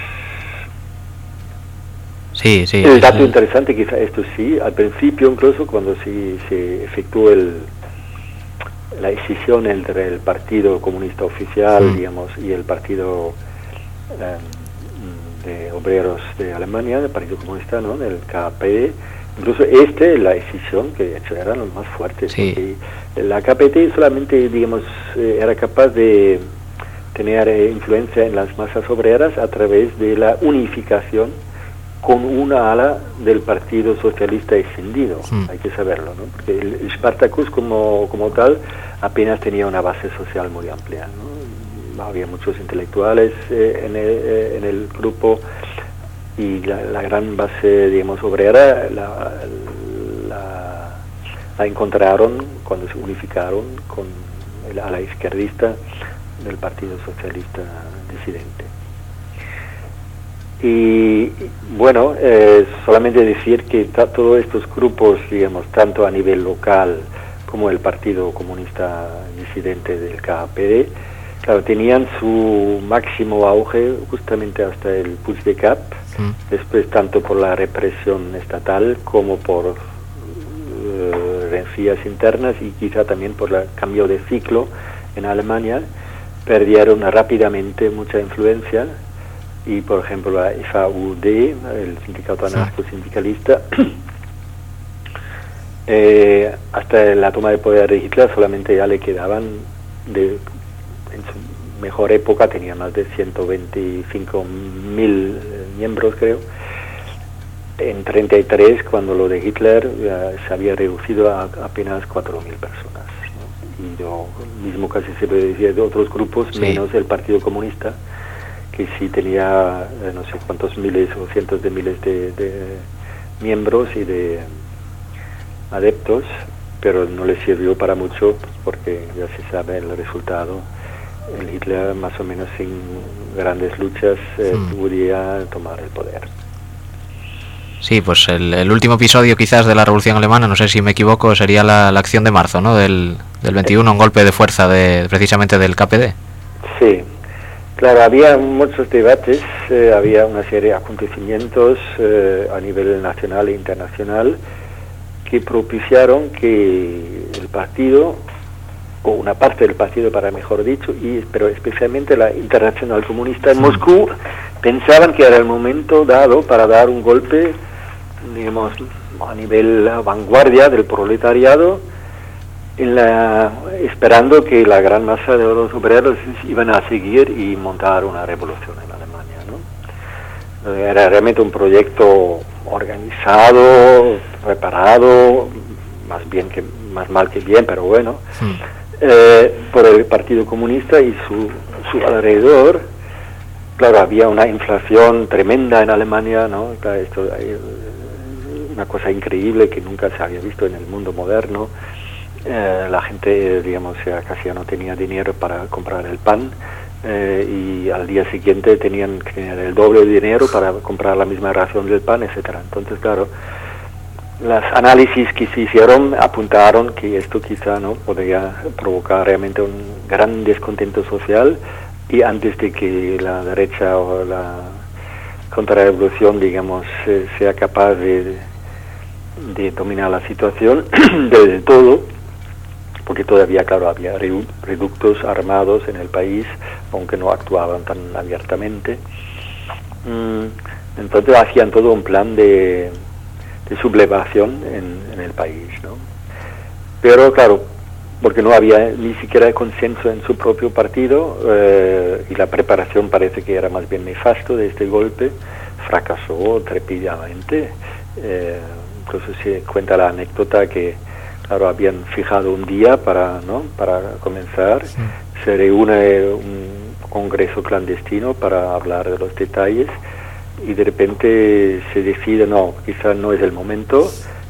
Sí, sí. El dato interesante, quizá esto sí, al principio incluso cuando sí, se efectuó el, la escisión entre el Partido Comunista Oficial, mm. digamos, y el Partido eh, de Obreros de Alemania, el Partido Comunista, ¿no?, del K P D, incluso este, la escisión, que de hecho eran los más fuertes, sí. La K P D solamente, digamos, eh, era capaz de tener eh, influencia en las masas obreras a través de la unificación con una ala del Partido Socialista escindido, mm. hay que saberlo, ¿no? Porque el, el Spartacus como, como tal apenas tenía una base social muy amplia, ¿no? Había muchos intelectuales eh, en, el, eh, en el grupo y la, la gran base, digamos, obrera la, la, la encontraron cuando se unificaron con el ala izquierdista del Partido Socialista disidente. Y bueno, eh, solamente decir que todos estos grupos, digamos, tanto a nivel local como el Partido Comunista Disidente del K P D, claro, tenían su máximo auge justamente hasta el Puig de Cap, mm. después tanto por la represión estatal como por uh, rencillas internas y quizá también por el cambio de ciclo en Alemania, perdieron rápidamente mucha influencia. Y por ejemplo la F A U D, el sindicato anarco-sindicalista, eh, hasta la toma de poder de Hitler solamente ya le quedaban, de, en su mejor época tenía más de ciento veinticinco mil miembros, creo. En treinta y tres, cuando lo de Hitler ya se había reducido a apenas cuatro mil personas, ¿no? Y yo mismo casi se puede decir de otros grupos, sí. menos el Partido Comunista, que sí tenía eh, no sé cuántos miles o cientos de miles de, de miembros y de adeptos, pero no les sirvió para mucho porque ya se sabe el resultado. El Hitler más o menos sin grandes luchas eh, hmm. podía tomar el poder. Sí, pues el, el último episodio quizás de la Revolución Alemana, no sé si me equivoco, sería la, la acción de marzo, ¿no? Del, del veintiuno, un golpe de fuerza de precisamente del K P D. Sí. Claro, había muchos debates, eh, había una serie de acontecimientos eh, a nivel nacional e internacional que propiciaron que el partido, o una parte del partido para mejor dicho, y pero especialmente la Internacional Comunista en Moscú, pensaban que era el momento dado para dar un golpe, digamos, a nivel vanguardia del proletariado, en la, esperando que la gran masa de los obreros iban a seguir y montar una revolución en Alemania, ¿no? Era realmente un proyecto organizado, preparado, más bien que más mal que bien, pero bueno, sí. eh, por el Partido Comunista y su, su alrededor. Claro, había una inflación tremenda en Alemania, ¿no? Esto, una cosa increíble que nunca se había visto en el mundo moderno. Eh, la gente, digamos, ya casi ya no tenía dinero para comprar el pan eh, y al día siguiente tenían que tener el doble de dinero para comprar la misma ración del pan, etcétera. Entonces, claro, los análisis que se hicieron apuntaron que esto quizá no podría provocar realmente un gran descontento social y antes de que la derecha o la contrarrevolución, digamos, eh, sea capaz de, de dominar la situación del todo, porque todavía, claro, había reductos armados en el país, aunque no actuaban tan abiertamente. Entonces hacían todo un plan de, de sublevación en, en el país, ¿no? Pero, claro, porque no había ni siquiera consenso en su propio partido, eh, y la preparación parece que era más bien nefasto de este golpe, fracasó trepidamente. Eh, incluso se cuenta la anécdota que claro, habían fijado un día para, ¿no? para comenzar, sí. Se reúne un congreso clandestino para hablar de los detalles y de repente se decide, no, quizás no es el momento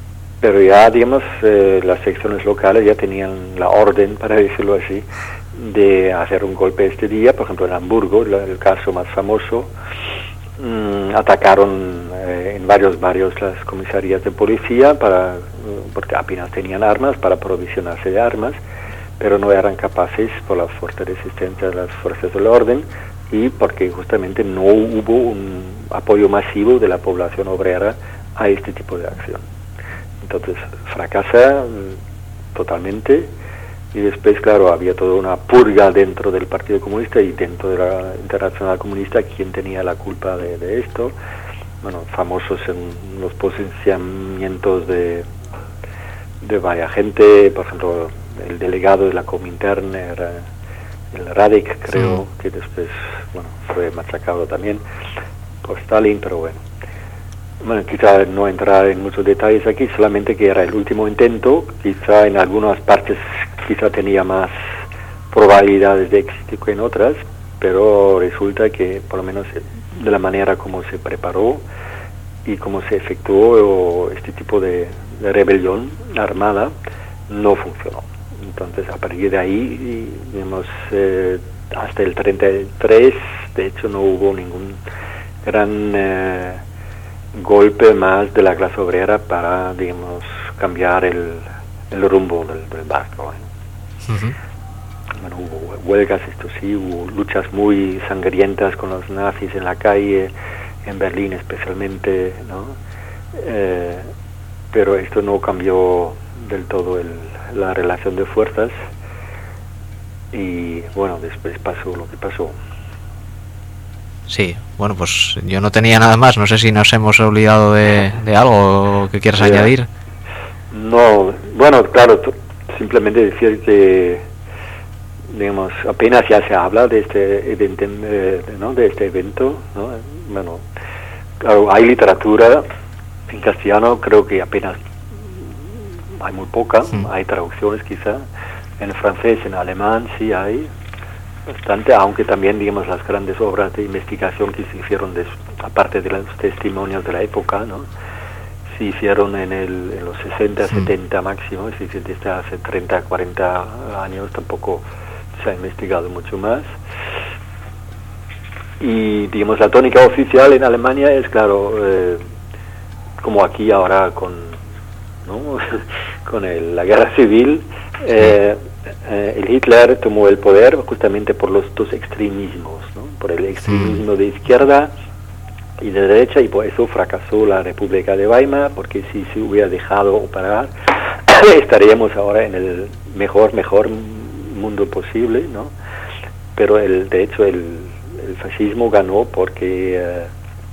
pero ya, digamos, eh, las secciones locales ya tenían la orden, para decirlo así, de hacer un golpe este día. Por ejemplo, en Hamburgo, la, el caso más famoso, mmm, atacaron eh, en varios barrios las comisarías de policía, para, porque apenas tenían armas, para provisionarse de armas, pero no eran capaces por la fuerte resistencia de las fuerzas del orden y porque justamente no hubo un apoyo masivo de la población obrera a este tipo de acción. Entonces fracasa mm, totalmente, y después, claro, había toda una purga dentro del Partido Comunista y dentro de la Internacional Comunista quién tenía la culpa de, de esto. Bueno, famosos en los posicionamientos de, de varias gente, por ejemplo, el delegado de la Comintern era el Radek, creo, sí, que después, bueno, fue machacado también por Stalin, pero bueno. Bueno, quizá no entrar en muchos detalles aquí, solamente que era el último intento, quizá en algunas partes quizá tenía más probabilidades de éxito que en otras, pero resulta que por lo menos de la manera como se preparó y cómo se efectuó este tipo de, de rebelión armada no funcionó. Entonces a partir de ahí, digamos, eh, hasta el treinta y tres, de hecho no hubo ningún gran eh, golpe más de la clase obrera para, digamos, cambiar el, el rumbo del, del barco, ¿eh? Uh-huh. Bueno, hubo huelgas, esto sí, hubo luchas muy sangrientas con los nazis en la calle, en Berlín especialmente, ¿no? Eh, pero esto no cambió del todo el, la relación de fuerzas, y bueno, después pasó lo que pasó. Sí, bueno, pues yo no tenía nada más, no sé si nos hemos olvidado de, de algo que quieras yeah. añadir. No, bueno, claro, t- simplemente decir que, digamos, apenas ya se habla de este evento, eh, ¿no? de este evento, ¿no? Bueno, claro, hay literatura en castellano, creo que apenas hay muy poca, sí. Hay traducciones quizá, en francés, en alemán sí hay bastante, aunque también, digamos, las grandes obras de investigación que se hicieron, de, aparte de los testimonios de la época, ¿no? Se hicieron en, el, en los sesenta, sí. setenta máximo, es decir, desde hace treinta, cuarenta años tampoco se ha investigado mucho más. Y, digamos, la tónica oficial en Alemania es, claro, eh, como aquí ahora con, ¿no? con el, la guerra civil, eh, eh, el Hitler tomó el poder justamente por los dos extremismos, ¿no? Por el extremismo mm. de izquierda y de derecha, y por eso fracasó la República de Weimar, porque si se hubiera dejado operar estaríamos ahora en el mejor mejor mundo posible, ¿no? Pero el, de hecho el, el fascismo ganó porque eh,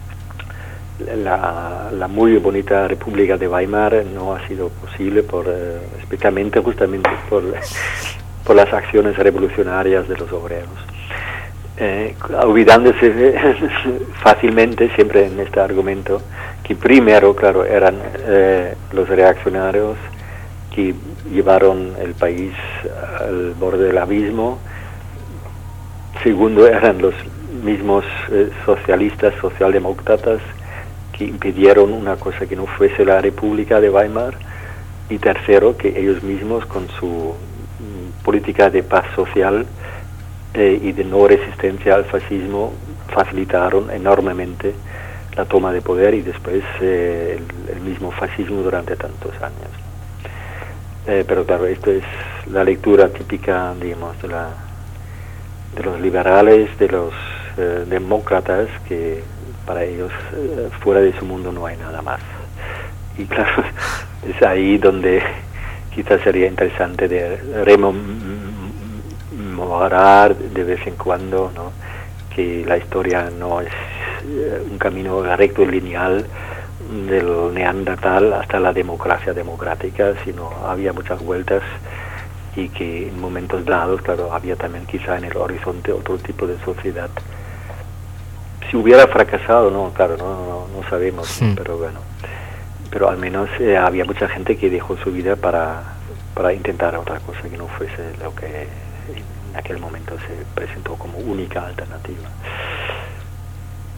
La, la muy bonita República de Weimar no ha sido posible por, eh, especialmente justamente por, por las acciones revolucionarias de los obreros. Eh, olvidándose fácilmente siempre en este argumento que primero, claro, eran eh, los reaccionarios que llevaron el país al borde del abismo. Segundo, eran los mismos eh, socialistas, socialdemócratas, que impidieron una cosa que no fuese la República de Weimar. Y tercero, que ellos mismos con su mm, política de paz social eh, y de no resistencia al fascismo facilitaron enormemente la toma de poder y después eh, el, el mismo fascismo durante tantos años. Eh, pero claro, esto es la lectura típica, digamos, de, la, de los liberales, de los eh, demócratas, que para ellos eh, fuera de su mundo no hay nada más. Y claro, es ahí donde quizás sería interesante de rememorar de vez en cuando, ¿no? Que la historia no es eh, un camino recto y lineal del neandertal hasta la democracia democrática, sino había muchas vueltas, y que en momentos dados, claro, había también quizá en el horizonte otro tipo de sociedad. Si hubiera fracasado, no, claro, no, no, no sabemos, sí. ¿no? Pero bueno, pero al menos eh, había mucha gente que dejó su vida para, para intentar otra cosa que no fuese lo que en aquel momento se presentó como única alternativa.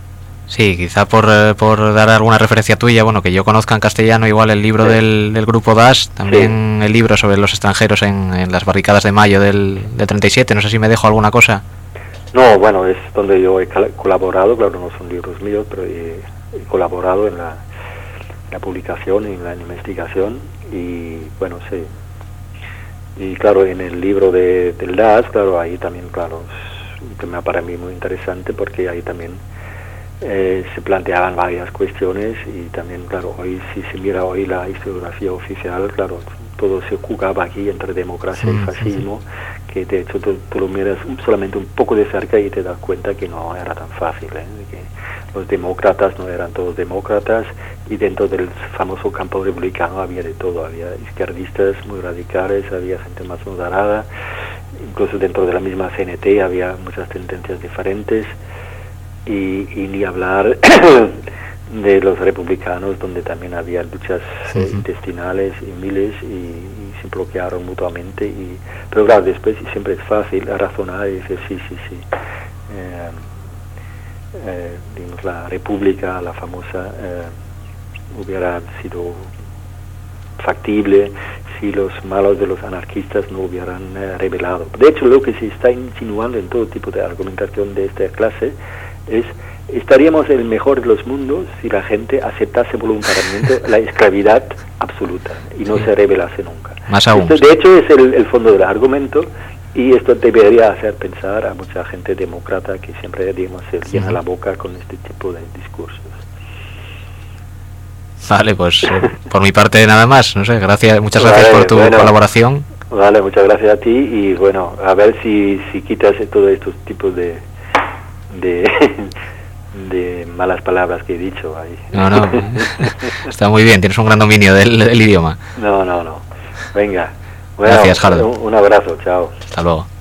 Sí, quizá por, eh, por dar alguna referencia tuya, bueno, que yo conozca en castellano igual el libro sí. del, del grupo Dash, también sí. el libro sobre los extranjeros en, en las barricadas de mayo del, del treinta y siete, no sé si me dejo alguna cosa. No, bueno, es donde yo he colaborado, claro, no son libros míos, pero he, he colaborado en la, la publicación, en la investigación, y bueno, sí. Y claro, en el libro de, del Dash, claro, ahí también, claro, es un tema para mí muy interesante, porque ahí también Eh, se planteaban varias cuestiones y también, claro, hoy si se mira hoy la historiografía oficial, claro, todo se jugaba aquí entre democracia sí, y fascismo, sí, sí. que de hecho tú, tú lo miras solamente un poco de cerca y te das cuenta que no era tan fácil, ¿eh? que los demócratas no eran todos demócratas y dentro del famoso campo republicano había de todo, había izquierdistas muy radicales, había gente más moderada, incluso dentro de la misma C N T había muchas tendencias diferentes. Y, y ni hablar de los republicanos, donde también había luchas sí, eh, intestinales y miles y, y se bloquearon mutuamente. Y, pero claro, después siempre es fácil razonar y decir sí, sí, sí. Eh, eh, digamos, la república, la famosa, eh, hubiera sido factible si los malos de los anarquistas no hubieran eh, rebelado. De hecho, lo que se está insinuando en todo tipo de argumentación de esta clase es, estaríamos en el mejor de los mundos si la gente aceptase voluntariamente la esclavitud absoluta y no sí. se rebelase nunca. Más aún. Esto, de hecho, es el, el fondo del argumento y esto debería hacer pensar a mucha gente demócrata que siempre, digamos, se llena sí. la boca con este tipo de discursos. Vale, pues eh, por mi parte nada más, no sé, gracias, muchas gracias vale, por tu bueno, colaboración. Vale, muchas gracias a ti y bueno, a ver si, si quitas todos estos tipos de de, de malas palabras que he dicho ahí. No, no, está muy bien, tienes un gran dominio del, del idioma. No, no, no. Venga. Bueno, gracias, Jardo. Un, un abrazo, chao. Hasta luego.